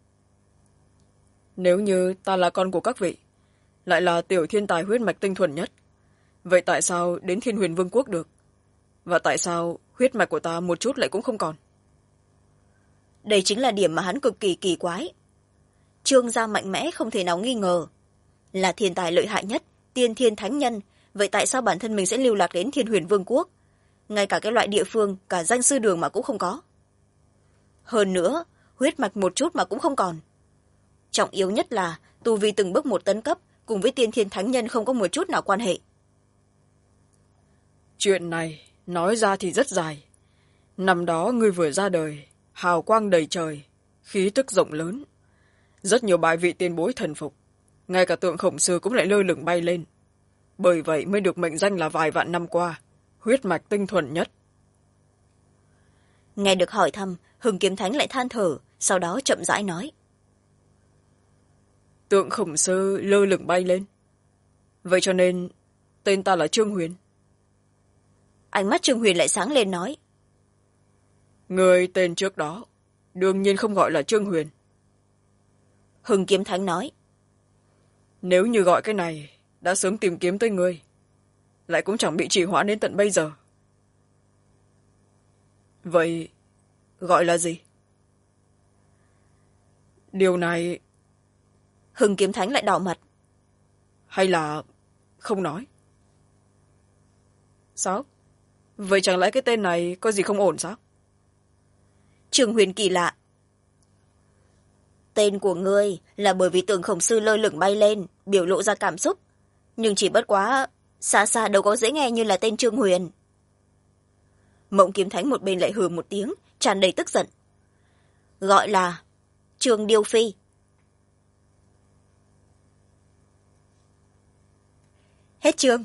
Speaker 2: Nếu như ta là con của các vị, lại là tiểu thiên tài huyết mạch tinh thuần nhất, vậy tại sao đến Thiên Huyền Vương quốc được? Và tại sao huyết mạch của ta một chút lại cũng không còn?
Speaker 1: Đây chính là điểm mà hắn cực kỳ kỳ quái. Trương gia mạnh mẽ không thể nào nghi ngờ. Là thiên tài lợi hại nhất, tiên thiên thánh nhân, vậy tại sao bản thân mình sẽ lưu lạc đến Thiên Huyền Vương quốc? Ngay cả cái loại địa phương, cả danh sư đường mà cũng không có. Hơn nữa, huyết mạch một chút mà cũng không còn. Trọng yếu nhất là tu vi từng bước một tấn cấp, cùng với tiên thiên thánh nhân không có một chút nào quan hệ.
Speaker 2: Chuyện này nói ra thì rất dài. Năm đó ngươi vừa ra đời, hào quang đầy trời, khí tức rộng lớn. Rất nhiều bài vị tiền bối thần phục, ngay cả tượng Khổng Sư cũng lại lơ lửng bay lên. Bởi vậy mới được mệnh danh là vài vạn năm qua huyết mạch tinh thuần nhất.
Speaker 1: Nghe được hỏi thăm, Hưng Kiếm Thánh lại than thở, sau đó chậm rãi nói.
Speaker 2: Tượng Khổng Sư lơ lửng bay lên, vậy cho nên tên ta là Trương Huyền.
Speaker 1: Ánh mắt Trương Huyền lại sáng lên nói.
Speaker 2: Người tên trước đó đương nhiên không gọi là Trương Huyền.
Speaker 1: Hưng Kiếm Thánh nói.
Speaker 2: Nếu như gọi cái này, đã sớm tìm kiếm tới ngươi, lại cũng chẳng bị trì hoãn đến tận bây giờ. Vậy gọi là gì? Điều này...
Speaker 1: Hưng Kiếm Thánh lại đỏ mặt.
Speaker 2: hay là không nói? Sao? Vậy chẳng lẽ cái tên này có gì không ổn sao?
Speaker 1: Trương Huyền kỳ lạ. Tên của ngươi là bởi vì tượng khổng sư lơ lửng bay lên, biểu lộ ra cảm xúc. Nhưng chỉ bất quá, xa xa đâu có dễ nghe như là tên Trương Huyền. Mộng Kiếm Thánh một bên lại hừ một tiếng, tràn đầy tức giận. Gọi là Trương Điêu Phi. Hết chương.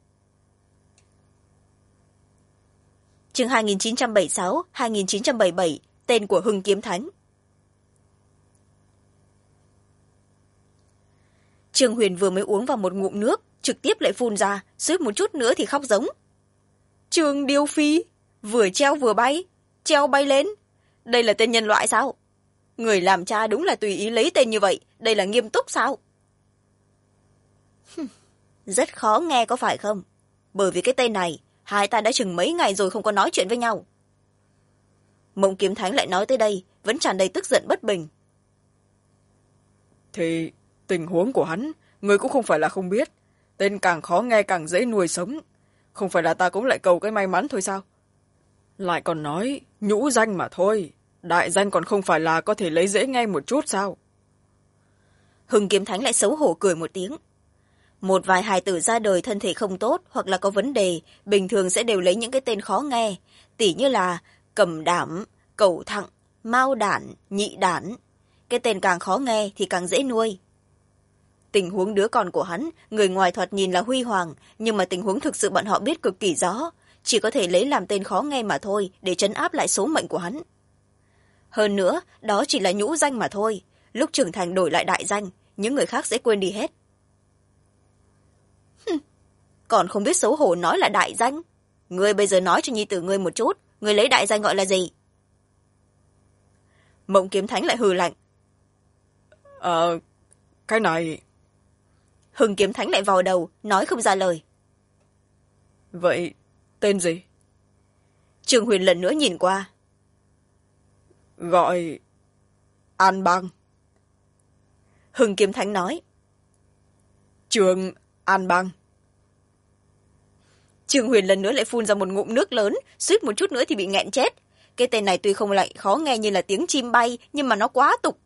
Speaker 1: Chương 2976-2977, tên của Hưng Kiếm Thánh. Trương Huyền vừa mới uống vào một ngụm nước, trực tiếp lại phun ra, suýt một chút nữa thì khóc giống. Trương Điêu Phi, vừa treo vừa bay, treo bay lên. Đây là tên nhân loại sao? Người làm cha đúng là tùy ý lấy tên như vậy, đây là nghiêm túc sao? Rất khó nghe có phải không? Bởi vì cái tên này, hai ta đã chừng mấy ngày rồi không có nói chuyện với nhau. Mộng Kiếm Thánh lại nói tới đây, vẫn tràn đầy tức giận bất bình.
Speaker 2: Thì tình huống của hắn, người cũng không phải là không biết. Tên càng khó nghe càng dễ nuôi sống. Không phải là ta cũng lại cầu cái may mắn thôi sao? Lại còn nói nhũ danh mà thôi. Đại danh còn không phải là có thể lấy dễ nghe một chút sao?
Speaker 1: Hưng Kiếm Thánh lại xấu hổ cười một tiếng. Một vài hài tử ra đời thân thể không tốt hoặc là có vấn đề, bình thường sẽ đều lấy những cái tên khó nghe, tỉ như là cầm đảm, cẩu thặng, mao đản, nhị đản. Cái tên càng khó nghe thì càng dễ nuôi. Tình huống đứa con của hắn, người ngoài thoạt nhìn là huy hoàng, nhưng mà tình huống thực sự bọn họ biết cực kỳ rõ, chỉ có thể lấy làm tên khó nghe mà thôi để trấn áp lại số mệnh của hắn. Hơn nữa, đó chỉ là nhũ danh mà thôi, lúc trưởng thành đổi lại đại danh, những người khác sẽ quên đi hết. Còn không biết xấu hổ nói là đại danh. Ngươi bây giờ nói cho nhi tử ngươi một chút, ngươi lấy đại danh gọi là gì? Mộng Kiếm Thánh lại hừ lạnh.
Speaker 2: Cái này...
Speaker 1: Hưng Kiếm Thánh lại vào đầu, nói không ra lời.
Speaker 2: Vậy, tên gì?
Speaker 1: Trương Huyền lần nữa nhìn qua.
Speaker 2: Gọi... An Bang.
Speaker 1: Hưng Kiếm Thánh nói.
Speaker 2: Trương An Bang.
Speaker 1: Trương Huyền lần nữa lại phun ra một ngụm nước lớn, suýt một chút nữa thì bị nghẹn chết. Cái tên này tuy không lại khó nghe như là tiếng chim bay, nhưng mà nó quá tục.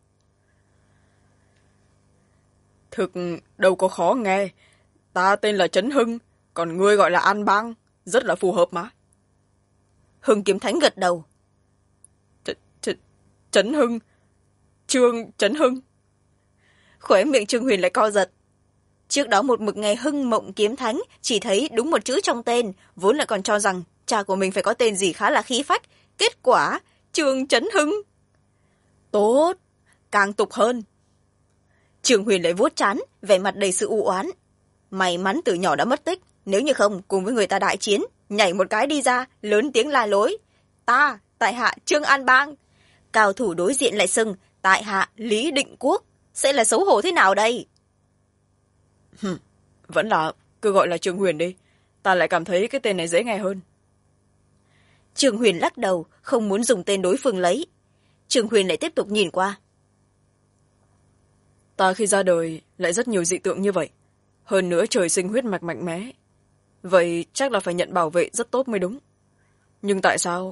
Speaker 2: Thực đâu có khó nghe. Ta tên là Trấn Hưng, còn ngươi gọi là An Bang, rất là phù hợp mà.
Speaker 1: Hưng Kiếm Thánh gật đầu.
Speaker 2: Trấn Hưng, Trương Trấn Hưng.
Speaker 1: Khóe miệng Trương Huyền lại co giật. Trước đó một mực ngày Hưng Mộng Kiếm Thánh chỉ thấy đúng một chữ trong tên, vốn lại còn cho rằng cha của mình phải có tên gì khá là khí phách. Kết quả, Trương Trấn Hưng. Tốt, càng tục hơn. Trương Huyền lại vuốt trán, vẻ mặt đầy sự u oán. May mắn từ nhỏ đã mất tích, nếu như không cùng với người ta đại chiến, nhảy một cái đi ra, lớn tiếng la lối. Ta, tại hạ Trương An Bang. Cao thủ đối diện lại xưng, tại hạ Lý Định Quốc. Sẽ là xấu hổ thế nào đây?
Speaker 2: Vẫn là cứ gọi là Trương Huyền đi. Ta lại cảm thấy cái tên này dễ nghe hơn.
Speaker 1: Trương Huyền lắc đầu, không muốn dùng tên đối phương lấy. Trương Huyền lại tiếp tục nhìn qua.
Speaker 2: Ta khi ra đời lại rất nhiều dị tượng như vậy. Hơn nữa trời sinh huyết mạch mạnh mẽ. Vậy chắc là phải nhận bảo vệ rất tốt mới đúng. Nhưng tại sao...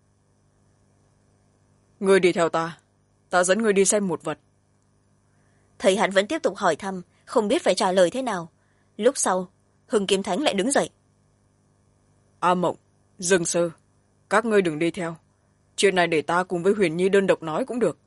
Speaker 2: Ngươi đi theo ta. Ta dẫn ngươi đi xem một vật.
Speaker 1: Thầy hắn vẫn tiếp tục hỏi thăm, không biết phải trả lời thế nào. Lúc sau, Hưng Kiếm Thánh lại đứng dậy.
Speaker 2: A Mộng, Dương Sư, các ngươi đừng đi theo. Chuyện này để ta cùng với Huyền Nhi đơn độc nói cũng được.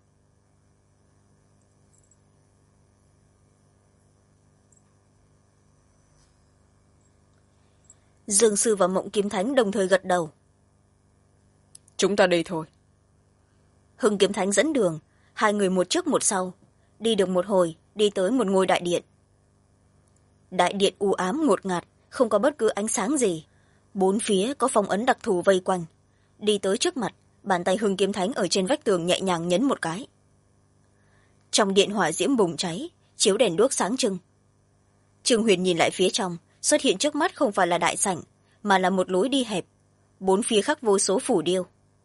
Speaker 1: Dương Sư và Mộng Kiếm Thánh đồng thời gật đầu.
Speaker 2: Chúng ta đi thôi.
Speaker 1: Hưng Kiếm Thánh dẫn đường, hai người một trước một sau. Đi được một hồi, đi tới một ngôi đại điện. Đại điện u ám ngột ngạt, không có bất cứ ánh sáng gì. Bốn phía có phong ấn đặc thù vây quanh. Đi tới trước mặt, bàn tay Hưng Kiếm Thánh ở trên vách tường nhẹ nhàng nhấn một cái. Trong điện hỏa diễm bùng cháy, chiếu đèn đuốc sáng trưng. Trương Huyền nhìn lại phía trong, xuất hiện trước mắt không phải là đại sảnh, mà là một lối đi hẹp. Bốn phía khắc vô số phù điêu.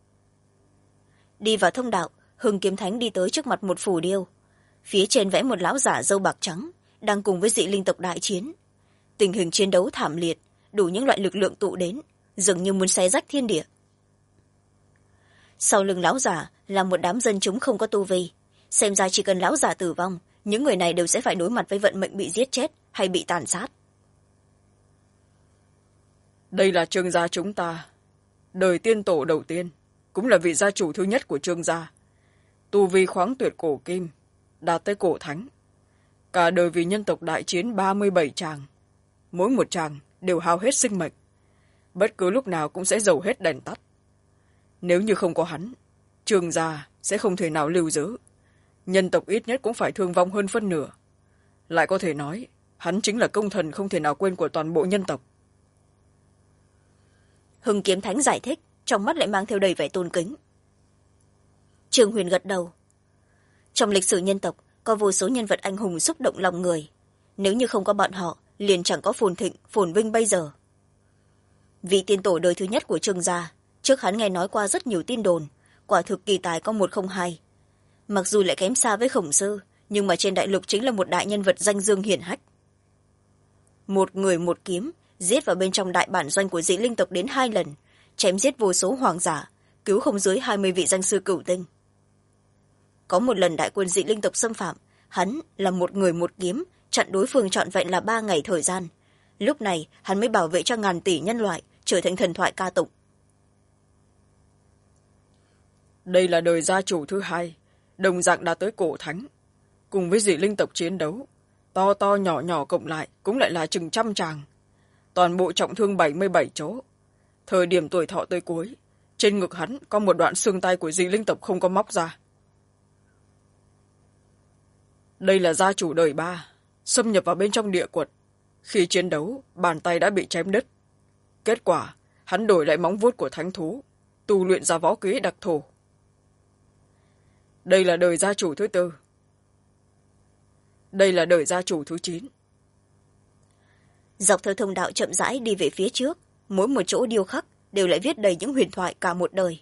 Speaker 1: Đi vào thông đạo, Hưng Kiếm Thánh đi tới trước mặt một phù điêu. Phía trên vẽ một lão giả râu bạc trắng, đang cùng với dị linh tộc đại chiến. Tình hình chiến đấu thảm liệt, đủ những loại lực lượng tụ đến, dường như muốn xé rách thiên địa. Sau lưng lão giả là một đám dân chúng không có tu vi. Xem ra chỉ cần lão giả tử vong, những người này đều sẽ phải đối mặt với vận mệnh bị giết chết hay bị tàn sát.
Speaker 2: Đây là Trương gia chúng ta, đời tiên tổ đầu tiên, cũng là vị gia chủ thứ nhất của Trương gia. Tu vi khoáng tuyệt cổ kim, đạt tới cổ thánh. Cả đời vì nhân tộc đại chiến 37 tràng. Mỗi một tràng đều hao hết sinh mệnh. Bất cứ lúc nào cũng sẽ dầu hết đèn tắt. Nếu như không có hắn, Trương gia sẽ không thể nào lưu giữ. Nhân tộc ít nhất cũng phải thương vong hơn phân nửa. Lại có thể nói, hắn chính là công thần không thể nào quên của toàn bộ nhân tộc.
Speaker 1: Hưng Kiếm Thánh giải thích, trong mắt lại mang theo đầy vẻ tôn kính. Trương Huyền gật đầu. Trong lịch sử nhân tộc, có vô số nhân vật anh hùng xúc động lòng người. Nếu như không có bọn họ, liền chẳng có phồn thịnh, phồn vinh bây giờ. Vị tiên tổ đời thứ nhất của Trương gia, trước hắn nghe nói qua rất nhiều tin đồn, quả thực kỳ tài có 102. Mặc dù lại kém xa với Khổng Sư, nhưng mà trên đại lục chính là một đại nhân vật danh dương hiển hách. Một người một kiếm, giết vào bên trong đại bản doanh của dị linh tộc đến 2 lần, chém giết vô số hoàng giả, cứu không dưới 20 vị danh sư cửu tinh. Có một lần đại quân dị linh tộc xâm phạm, hắn là một người một kiếm, chặn đối phương trọn vẹn là 3 ngày thời gian. Lúc này, hắn mới bảo vệ cho ngàn tỷ nhân loại, trở thành thần thoại ca tụng.
Speaker 2: Đây là đời gia chủ thứ hai, đồng dạng đã tới cổ thánh. Cùng với dị linh tộc chiến đấu, to to nhỏ nhỏ cộng lại cũng lại là chừng 100 tràng. Toàn bộ trọng thương 77 chỗ. Thời điểm tuổi thọ tới cuối, trên ngực hắn có một đoạn xương tay của dị linh tộc không có móc ra. Đây là gia chủ đời 3, xâm nhập vào bên trong địa quật. Khi chiến đấu, bàn tay đã bị chém đứt. Kết quả, hắn đổi lại móng vuốt của thánh thú, tu luyện ra võ kỹ đặc thù. Đây là đời gia chủ thứ 4. Đây là đời gia chủ thứ 9.
Speaker 1: Dọc theo thông đạo chậm rãi đi về phía trước, mỗi một chỗ điêu khắc đều lại viết đầy những huyền thoại cả một đời.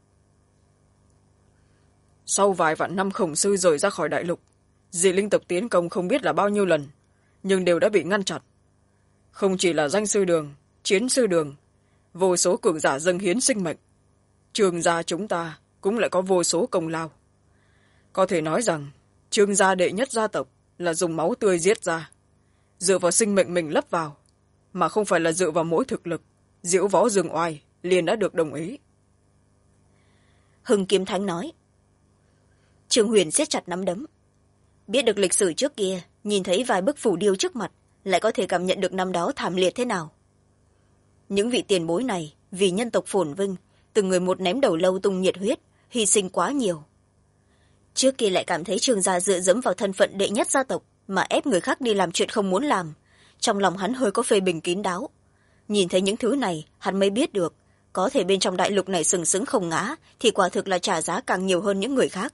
Speaker 2: Sau vài vạn năm Khổng Sư rời ra khỏi đại lục, dị linh tộc tiến công không biết là bao nhiêu lần, nhưng đều đã bị ngăn chặn. Không chỉ là danh sư đường, chiến sư đường, vô số cường giả dâng hiến sinh mệnh. Trương gia chúng ta cũng lại có vô số công lao. Có thể nói rằng, Trương gia đệ nhất gia tộc là dùng máu tươi giết ra, dựa vào sinh mệnh mình lấp vào, mà không phải là dựa vào mỗi thực lực, diễu võ dương oai liền đã được đồng ý.
Speaker 1: Hưng Kiếm Thánh nói. Trương Huyền siết chặt nắm đấm. Biết được lịch sử trước kia, nhìn thấy vài bức phù điêu trước mặt, lại có thể cảm nhận được năm đó thảm liệt thế nào. Những vị tiền bối này, vì nhân tộc phồn vinh, từng người một ném đầu lâu tung nhiệt huyết, hy sinh quá nhiều. Trước kia lại cảm thấy Trương gia dựa dẫm vào thân phận đệ nhất gia tộc mà ép người khác đi làm chuyện không muốn làm. Trong lòng hắn hơi có phê bình kín đáo. Nhìn thấy những thứ này, hắn mới biết được, có thể bên trong đại lục này sừng sững không ngã, thì quả thực là trả giá càng nhiều hơn những người khác.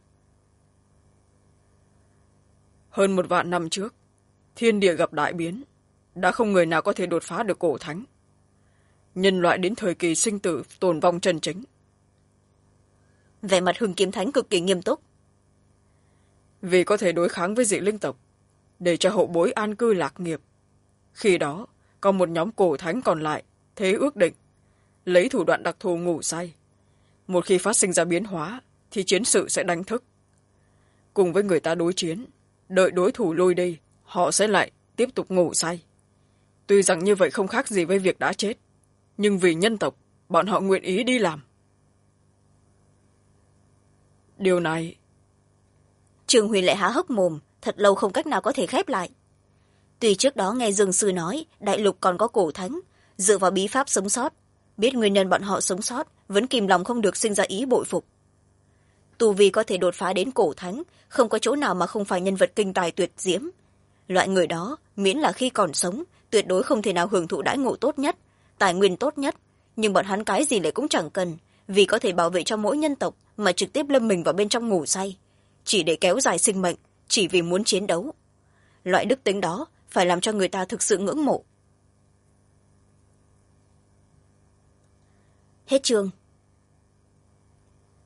Speaker 2: Hơn 1 vạn năm trước, thiên địa gặp đại biến, đã không người nào có thể đột phá được cổ thánh. Nhân loại đến thời kỳ sinh tử tồn vong chân chính.
Speaker 1: Vẻ mặt Hưng Kiếm Thánh cực kỳ nghiêm túc.
Speaker 2: Vì có thể đối kháng với dị linh tộc, để cho hậu bối an cư lạc nghiệp. Khi đó, còn một nhóm cổ thánh còn lại, thế ước định, lấy thủ đoạn đặc thù ngủ say. Một khi phát sinh ra biến hóa, thì chiến sự sẽ đánh thức. Cùng với người ta đối chiến, đợi đối thủ lôi đi, họ sẽ lại tiếp tục ngủ say. Tuy rằng như vậy không khác gì với việc đã chết, nhưng vì nhân tộc, bọn họ nguyện ý đi làm. Điều này...
Speaker 1: Trương Huyền lại há hốc mồm, thật lâu không cách nào có thể khép lại. Tuy trước đó nghe Dương Sư nói đại lục còn có cổ thánh, dựa vào bí pháp sống sót, biết nguyên nhân bọn họ sống sót, vẫn kìm lòng không được sinh ra ý bội phục. Tu vi có thể đột phá đến cổ thánh, không có chỗ nào mà không phải nhân vật kinh tài tuyệt diễm. Loại người đó, miễn là khi còn sống, tuyệt đối không thể nào hưởng thụ đãi ngộ tốt nhất, tài nguyên tốt nhất, nhưng bọn hắn cái gì lại cũng chẳng cần, vì có thể bảo vệ cho mỗi nhân tộc mà trực tiếp lâm mình vào bên trong ngủ say, chỉ để kéo dài sinh mệnh, chỉ vì muốn chiến đấu. Loại đức tính đó phải làm cho người ta thực sự ngưỡng mộ. Hết chương.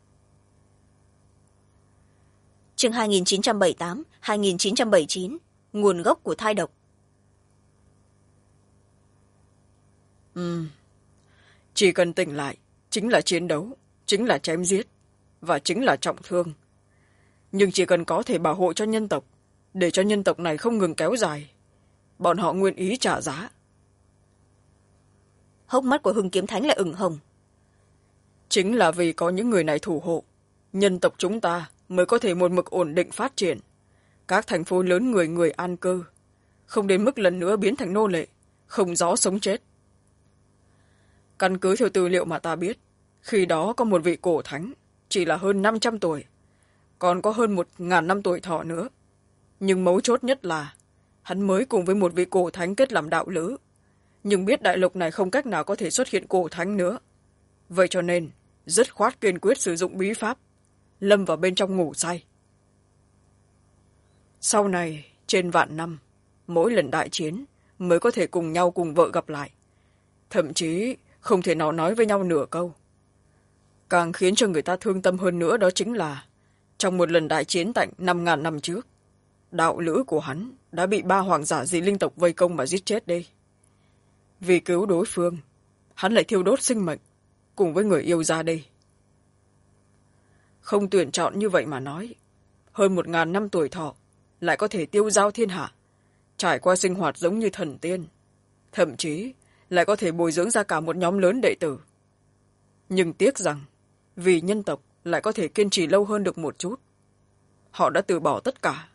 Speaker 1: Chương 2978-2979, nguồn gốc của thai độc.
Speaker 2: Chỉ cần tỉnh lại chính là chiến đấu, chính là chém giết và chính là trọng thương. Nhưng chỉ cần có thể bảo hộ cho nhân tộc, để cho nhân tộc này không ngừng kéo dài, bọn họ nguyện ý trả giá.
Speaker 1: Hốc mắt của Hưng Kiếm Thánh lại ửng hồng.
Speaker 2: Chính là vì có những người này thủ hộ, nhân tộc chúng ta mới có thể một mực ổn định phát triển. Các thành phố lớn người người an cư, không đến mức lần nữa biến thành nô lệ, không rõ sống chết. Căn cứ theo tư liệu mà ta biết, khi đó có một vị cổ thánh, chỉ là hơn 500 tuổi, còn có hơn 1000 năm tuổi thọ nữa. Nhưng mấu chốt nhất là, hắn mới cùng với một vị cổ thánh kết làm đạo lữ, nhưng biết đại lục này không cách nào có thể xuất hiện cổ thánh nữa. Vậy cho nên, dứt khoát kiên quyết sử dụng bí pháp, lâm vào bên trong ngủ say. Sau này, trên vạn năm, mỗi lần đại chiến mới có thể cùng nhau cùng vợ gặp lại. Thậm chí không thể nào nói với nhau nửa câu. Càng khiến cho người ta thương tâm hơn nữa đó chính là, trong một lần đại chiến tại 5000 năm trước, đạo lữ của hắn đã bị 3 hoàng giả dị linh tộc vây công mà giết chết đi. Vì cứu đối phương, hắn lại thiêu đốt sinh mệnh, cùng với người yêu ra đi. Không tuyển chọn như vậy mà nói, hơn 1000 năm tuổi thọ, lại có thể tiêu dao thiên hạ, trải qua sinh hoạt giống như thần tiên, thậm chí lại có thể bồi dưỡng ra cả một nhóm lớn đệ tử. Nhưng tiếc rằng, vì nhân tộc lại có thể kiên trì lâu hơn được một chút, họ đã từ bỏ tất cả.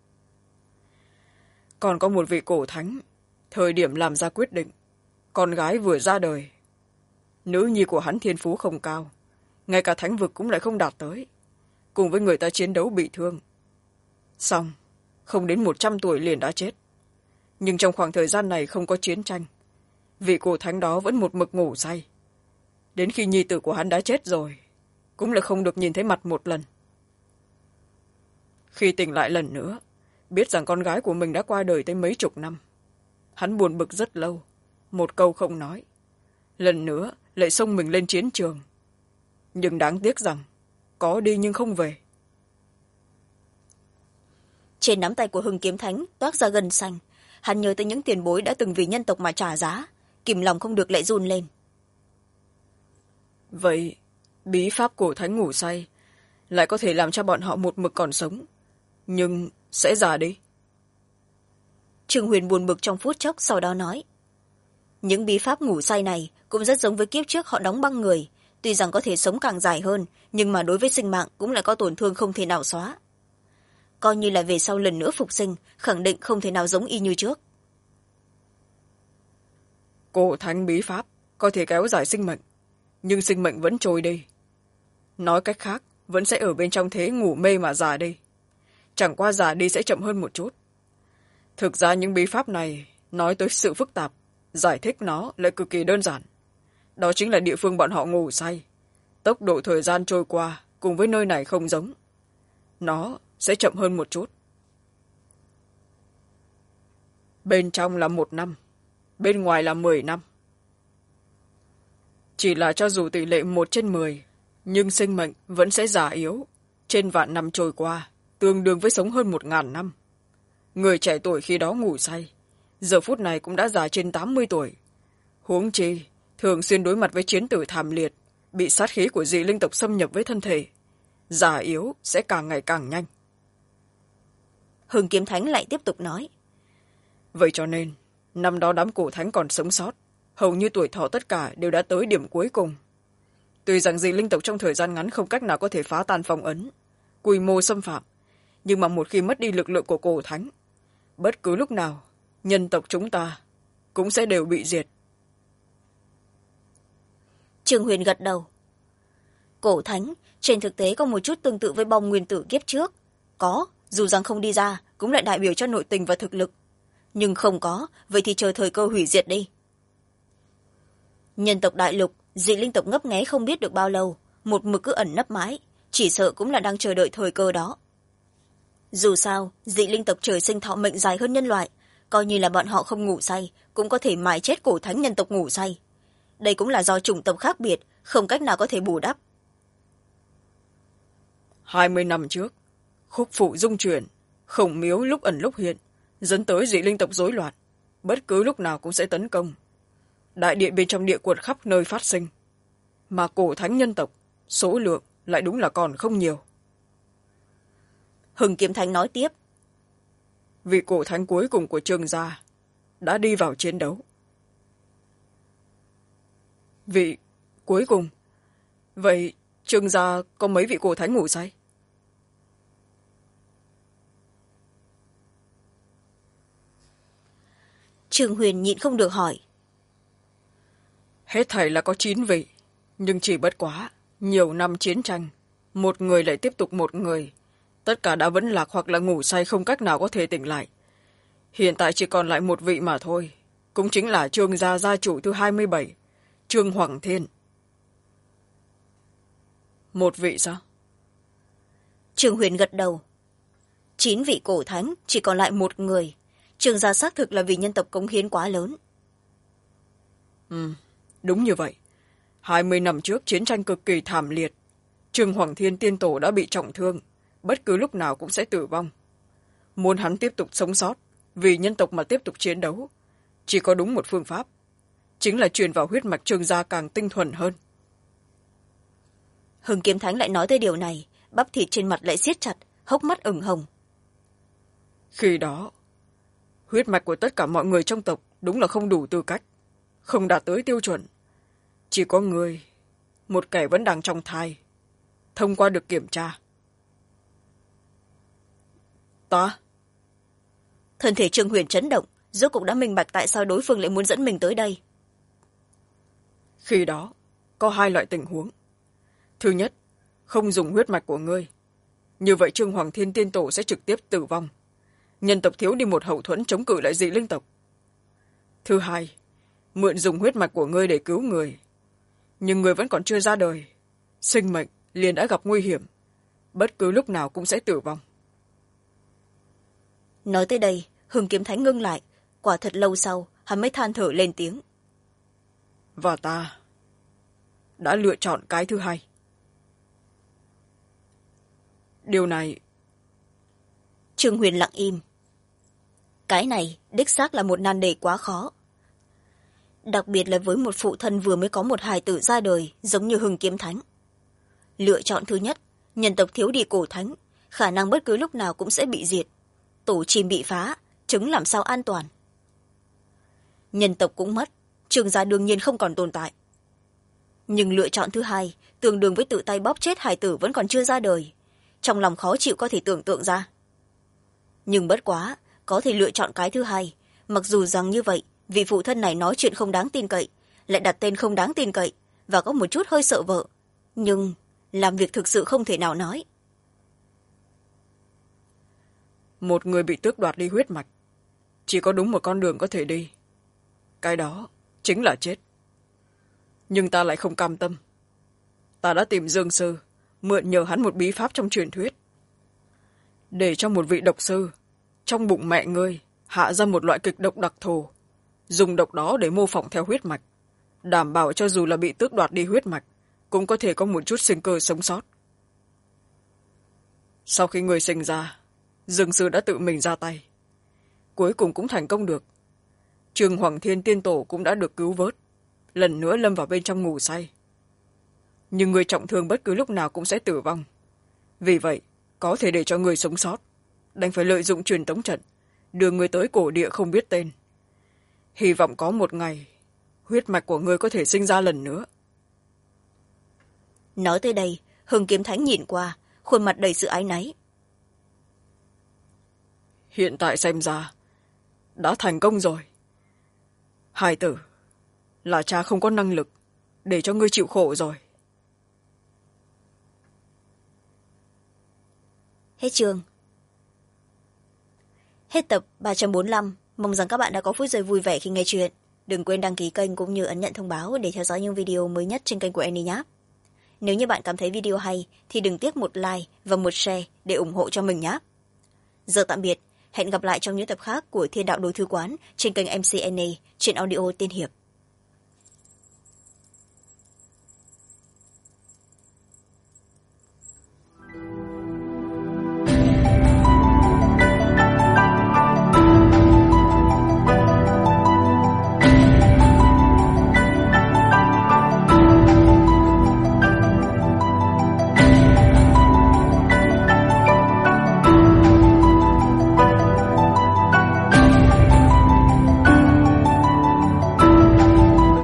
Speaker 2: Còn có một vị cổ thánh, thời điểm làm ra quyết định, con gái vừa ra đời. Nữ nhi của hắn thiên phú không cao, ngay cả thánh vực cũng lại không đạt tới, cùng với người ta chiến đấu bị thương. Xong, không đến 100 tuổi liền đã chết. Nhưng trong khoảng thời gian này không có chiến tranh, vị cổ thánh đó vẫn một mực ngủ say. Đến khi nhi tử của hắn đã chết rồi, cũng lại không được nhìn thấy mặt một lần. Khi tỉnh lại lần nữa, biết rằng con gái của mình đã qua đời tới mấy chục năm. Hắn buồn bực rất lâu, một câu không nói. Lần nữa lại xông mình lên chiến trường. Nhưng đáng tiếc rằng, có đi nhưng không về.
Speaker 1: Trên nắm tay của Hưng Kiếm Thánh toát ra gân xanh. Hắn nhớ tới những tiền bối đã từng vì nhân tộc mà trả giá, kìm lòng không được lại run lên.
Speaker 2: Vậy, bí pháp cổ thánh ngủ say lại có thể làm cho bọn họ một mực còn sống, nhưng sẽ già đi.
Speaker 1: Trương Huyền buồn bực trong phút chốc, sau đó nói. Những bí pháp ngủ say này cũng rất giống với kiếp trước họ đóng băng người. Tuy rằng có thể sống càng dài hơn, nhưng mà đối với sinh mạng cũng lại có tổn thương không thể nào xóa. Coi như là về sau lần nữa phục sinh, khẳng định không thể nào giống y như trước.
Speaker 2: Cổ thánh bí pháp có thể kéo dài sinh mệnh, nhưng sinh mệnh vẫn trôi đi. Nói cách khác, vẫn sẽ ở bên trong thế ngủ mê mà già đi. Chẳng qua già đi sẽ chậm hơn một chút. Thực ra những bí pháp này nói tới sự phức tạp, giải thích nó lại cực kỳ đơn giản. Đó chính là địa phương bọn họ ngủ say. Tốc độ thời gian trôi qua cùng với nơi này không giống. Nó sẽ chậm hơn một chút. Bên trong là 1 năm, bên ngoài là 10 năm. Chỉ là cho dù tỷ lệ 1/10, nhưng sinh mệnh vẫn sẽ già yếu. Trên vạn năm trôi qua, tương đương với sống hơn 1000 năm. Người trẻ tuổi khi đó ngủ say, giờ phút này cũng đã già trên 80 tuổi. Huống chi, thường xuyên đối mặt với chiến tử thảm liệt, bị sát khí của dị linh tộc xâm nhập với thân thể. Già yếu sẽ càng ngày càng nhanh.
Speaker 1: Hưng Kiếm Thánh lại tiếp tục nói.
Speaker 2: Vậy cho nên, năm đó đám cổ thánh còn sống sót, hầu như tuổi thọ tất cả đều đã tới điểm cuối cùng. Tuy rằng dị linh tộc trong thời gian ngắn không cách nào có thể phá tan phong ấn, quy mô xâm phạm, nhưng mà một khi mất đi lực lượng của cổ thánh, bất cứ lúc nào, nhân tộc chúng ta cũng sẽ đều bị diệt.
Speaker 1: Trương Huyền gật đầu. Cổ thánh, trên thực tế có một chút tương tự với bom nguyên tử kiếp trước. Có, dù rằng không đi ra, cũng lại đại biểu cho nội tình và thực lực. Nhưng không có, vậy thì chờ thời cơ hủy diệt đi. Nhân tộc đại lục, dị linh tộc ngấp nghé không biết được bao lâu, một mực cứ ẩn nấp mãi, chỉ sợ cũng là đang chờ đợi thời cơ đó. Dù sao, dị linh tộc trời sinh thọ mệnh dài hơn nhân loại, coi như là bọn họ không ngủ say, cũng có thể mài chết cổ thánh nhân tộc ngủ say. Đây cũng là do chủng tộc khác biệt, không cách nào có thể bù đắp.
Speaker 2: 20 năm trước, khúc phụ dung chuyển, khổng miếu lúc ẩn lúc hiện, dẫn tới dị linh tộc rối loạn, bất cứ lúc nào cũng sẽ tấn công. Đại địa bên trong địa quật khắp nơi phát sinh, mà cổ thánh nhân tộc số lượng lại đúng là còn không nhiều.
Speaker 1: Hưng Kiếm Thánh nói tiếp.
Speaker 2: Vị cổ thánh cuối cùng của Trương gia đã đi vào chiến đấu. Vị cuối cùng? Vậy Trương gia có mấy vị cổ thánh ngủ say?
Speaker 1: Trương Huyền nhịn không được hỏi.
Speaker 2: Hết thảy là có 9 vị, nhưng chỉ bất quá nhiều năm chiến tranh, một người lại tiếp tục một người, tất cả đã vẫn lạc hoặc là ngủ say không cách nào có thể tỉnh lại. Hiện tại chỉ còn lại một vị mà thôi, cũng chính là Trương gia gia chủ thứ 27, Trương Hoàng Thiên. Một vị sao?
Speaker 1: Trương Huyền gật đầu. 9 vị cổ thánh, chỉ còn lại một người. Trương gia xác thực là vì nhân tộc cống hiến quá lớn.
Speaker 2: Đúng như vậy. 20 năm trước chiến tranh cực kỳ thảm liệt. Trương Hoàng Thiên tiên tổ đã bị trọng thương, bất cứ lúc nào cũng sẽ tử vong. Muốn hắn tiếp tục sống sót, vì nhân tộc mà tiếp tục chiến đấu, chỉ có đúng một phương pháp, chính là truyền vào huyết mạch Trương gia càng tinh thuần hơn.
Speaker 1: Hưng Kiếm Thánh lại nói tới điều này, bắp thịt trên mặt lại siết chặt, hốc mắt ửng hồng.
Speaker 2: Khi đó, huyết mạch của tất cả mọi người trong tộc đúng là không đủ tư cách, không đạt tới tiêu chuẩn. Chỉ có người, một kẻ vẫn đang trong thai, thông qua được kiểm tra. Ta?
Speaker 1: Thân thể Trương Huyền chấn động, rốt cục đã minh bạch tại sao đối phương lại muốn dẫn mình tới đây.
Speaker 2: Khi đó, có 2 loại tình huống. Thứ nhất, không dùng huyết mạch của ngươi. Như vậy Trương Hoàng Thiên tiên tổ sẽ trực tiếp tử vong. Nhân tộc thiếu đi một hậu thuẫn chống cự lại dị linh tộc. Thứ hai, mượn dùng huyết mạch của ngươi để cứu người. Nhưng người vẫn còn chưa ra đời. Sinh mệnh liền đã gặp nguy hiểm. Bất cứ lúc nào cũng sẽ tử vong.
Speaker 1: Nói tới đây, Hưng Kiếm Thánh ngưng lại. Quả thật lâu sau, hắn mới than thở lên tiếng.
Speaker 2: Và ta đã lựa chọn cái thứ hai. Điều này...
Speaker 1: Trương Huyền lặng im. Cái này đích xác là một nan đề quá khó. Đặc biệt là với một phụ thân vừa mới có một hài tử ra đời giống như Hưng Kiếm Thánh. Lựa chọn thứ nhất, nhân tộc thiếu đi cổ thánh, khả năng bất cứ lúc nào cũng sẽ bị diệt. Tổ chim bị phá, trứng làm sao an toàn. Nhân tộc cũng mất, Trương gia đương nhiên không còn tồn tại. Nhưng lựa chọn thứ hai, tương đương với tự tay bóp chết hài tử vẫn còn chưa ra đời. Trong lòng khó chịu có thể tưởng tượng ra. Nhưng bất quá, có thể lựa chọn cái thứ hai, mặc dù rằng như vậy, vị phụ thân này nói chuyện không đáng tin cậy, lại đặt tên không đáng tin cậy, và có một chút hơi sợ vợ. Nhưng, làm việc thực sự không thể nào nói.
Speaker 2: Một người bị tước đoạt đi huyết mạch, chỉ có đúng một con đường có thể đi. Cái đó chính là chết. Nhưng ta lại không cam tâm. Ta đã tìm Dương Sư, mượn nhờ hắn một bí pháp trong truyền thuyết. Để cho một vị độc sư, trong bụng mẹ ngươi, hạ ra một loại kịch độc đặc thù. Dùng độc đó để mô phỏng theo huyết mạch. Đảm bảo cho dù là bị tước đoạt đi huyết mạch, cũng có thể có một chút sinh cơ sống sót. Sau khi ngươi sinh ra, Dương Sư đã tự mình ra tay. Cuối cùng cũng thành công được. Trương Hoàng Thiên tiên tổ cũng đã được cứu vớt, lần nữa lâm vào bên trong ngủ say. Nhưng người trọng thương bất cứ lúc nào cũng sẽ tử vong. Vì vậy, có thể để cho người sống sót, đành phải lợi dụng truyền tống trận, đưa người tới cổ địa không biết tên. Hy vọng có một ngày, huyết mạch của người có thể sinh ra lần nữa.
Speaker 1: Nói tới đây, Hưng Kiếm Thánh nhìn qua, khuôn mặt đầy sự áy náy.
Speaker 2: Hiện tại xem ra, đã thành công rồi. Hài tử, là cha không có năng lực để cho ngươi chịu khổ rồi.
Speaker 1: Hết chương. Hết tập 345. Mong rằng các bạn đã có phút giây vui vẻ khi nghe chuyện. Đừng quên đăng ký kênh cũng như ấn nhận thông báo để theo dõi những video mới nhất trên kênh của Annie nhé. Nếu như bạn cảm thấy video hay thì đừng tiếc một like và một share để ủng hộ cho mình nhé. Giờ tạm biệt. Hẹn gặp lại trong những tập khác của Thiên Đạo Đối Thư Quán trên kênh MC Annie trên audio Tiên Hiệp.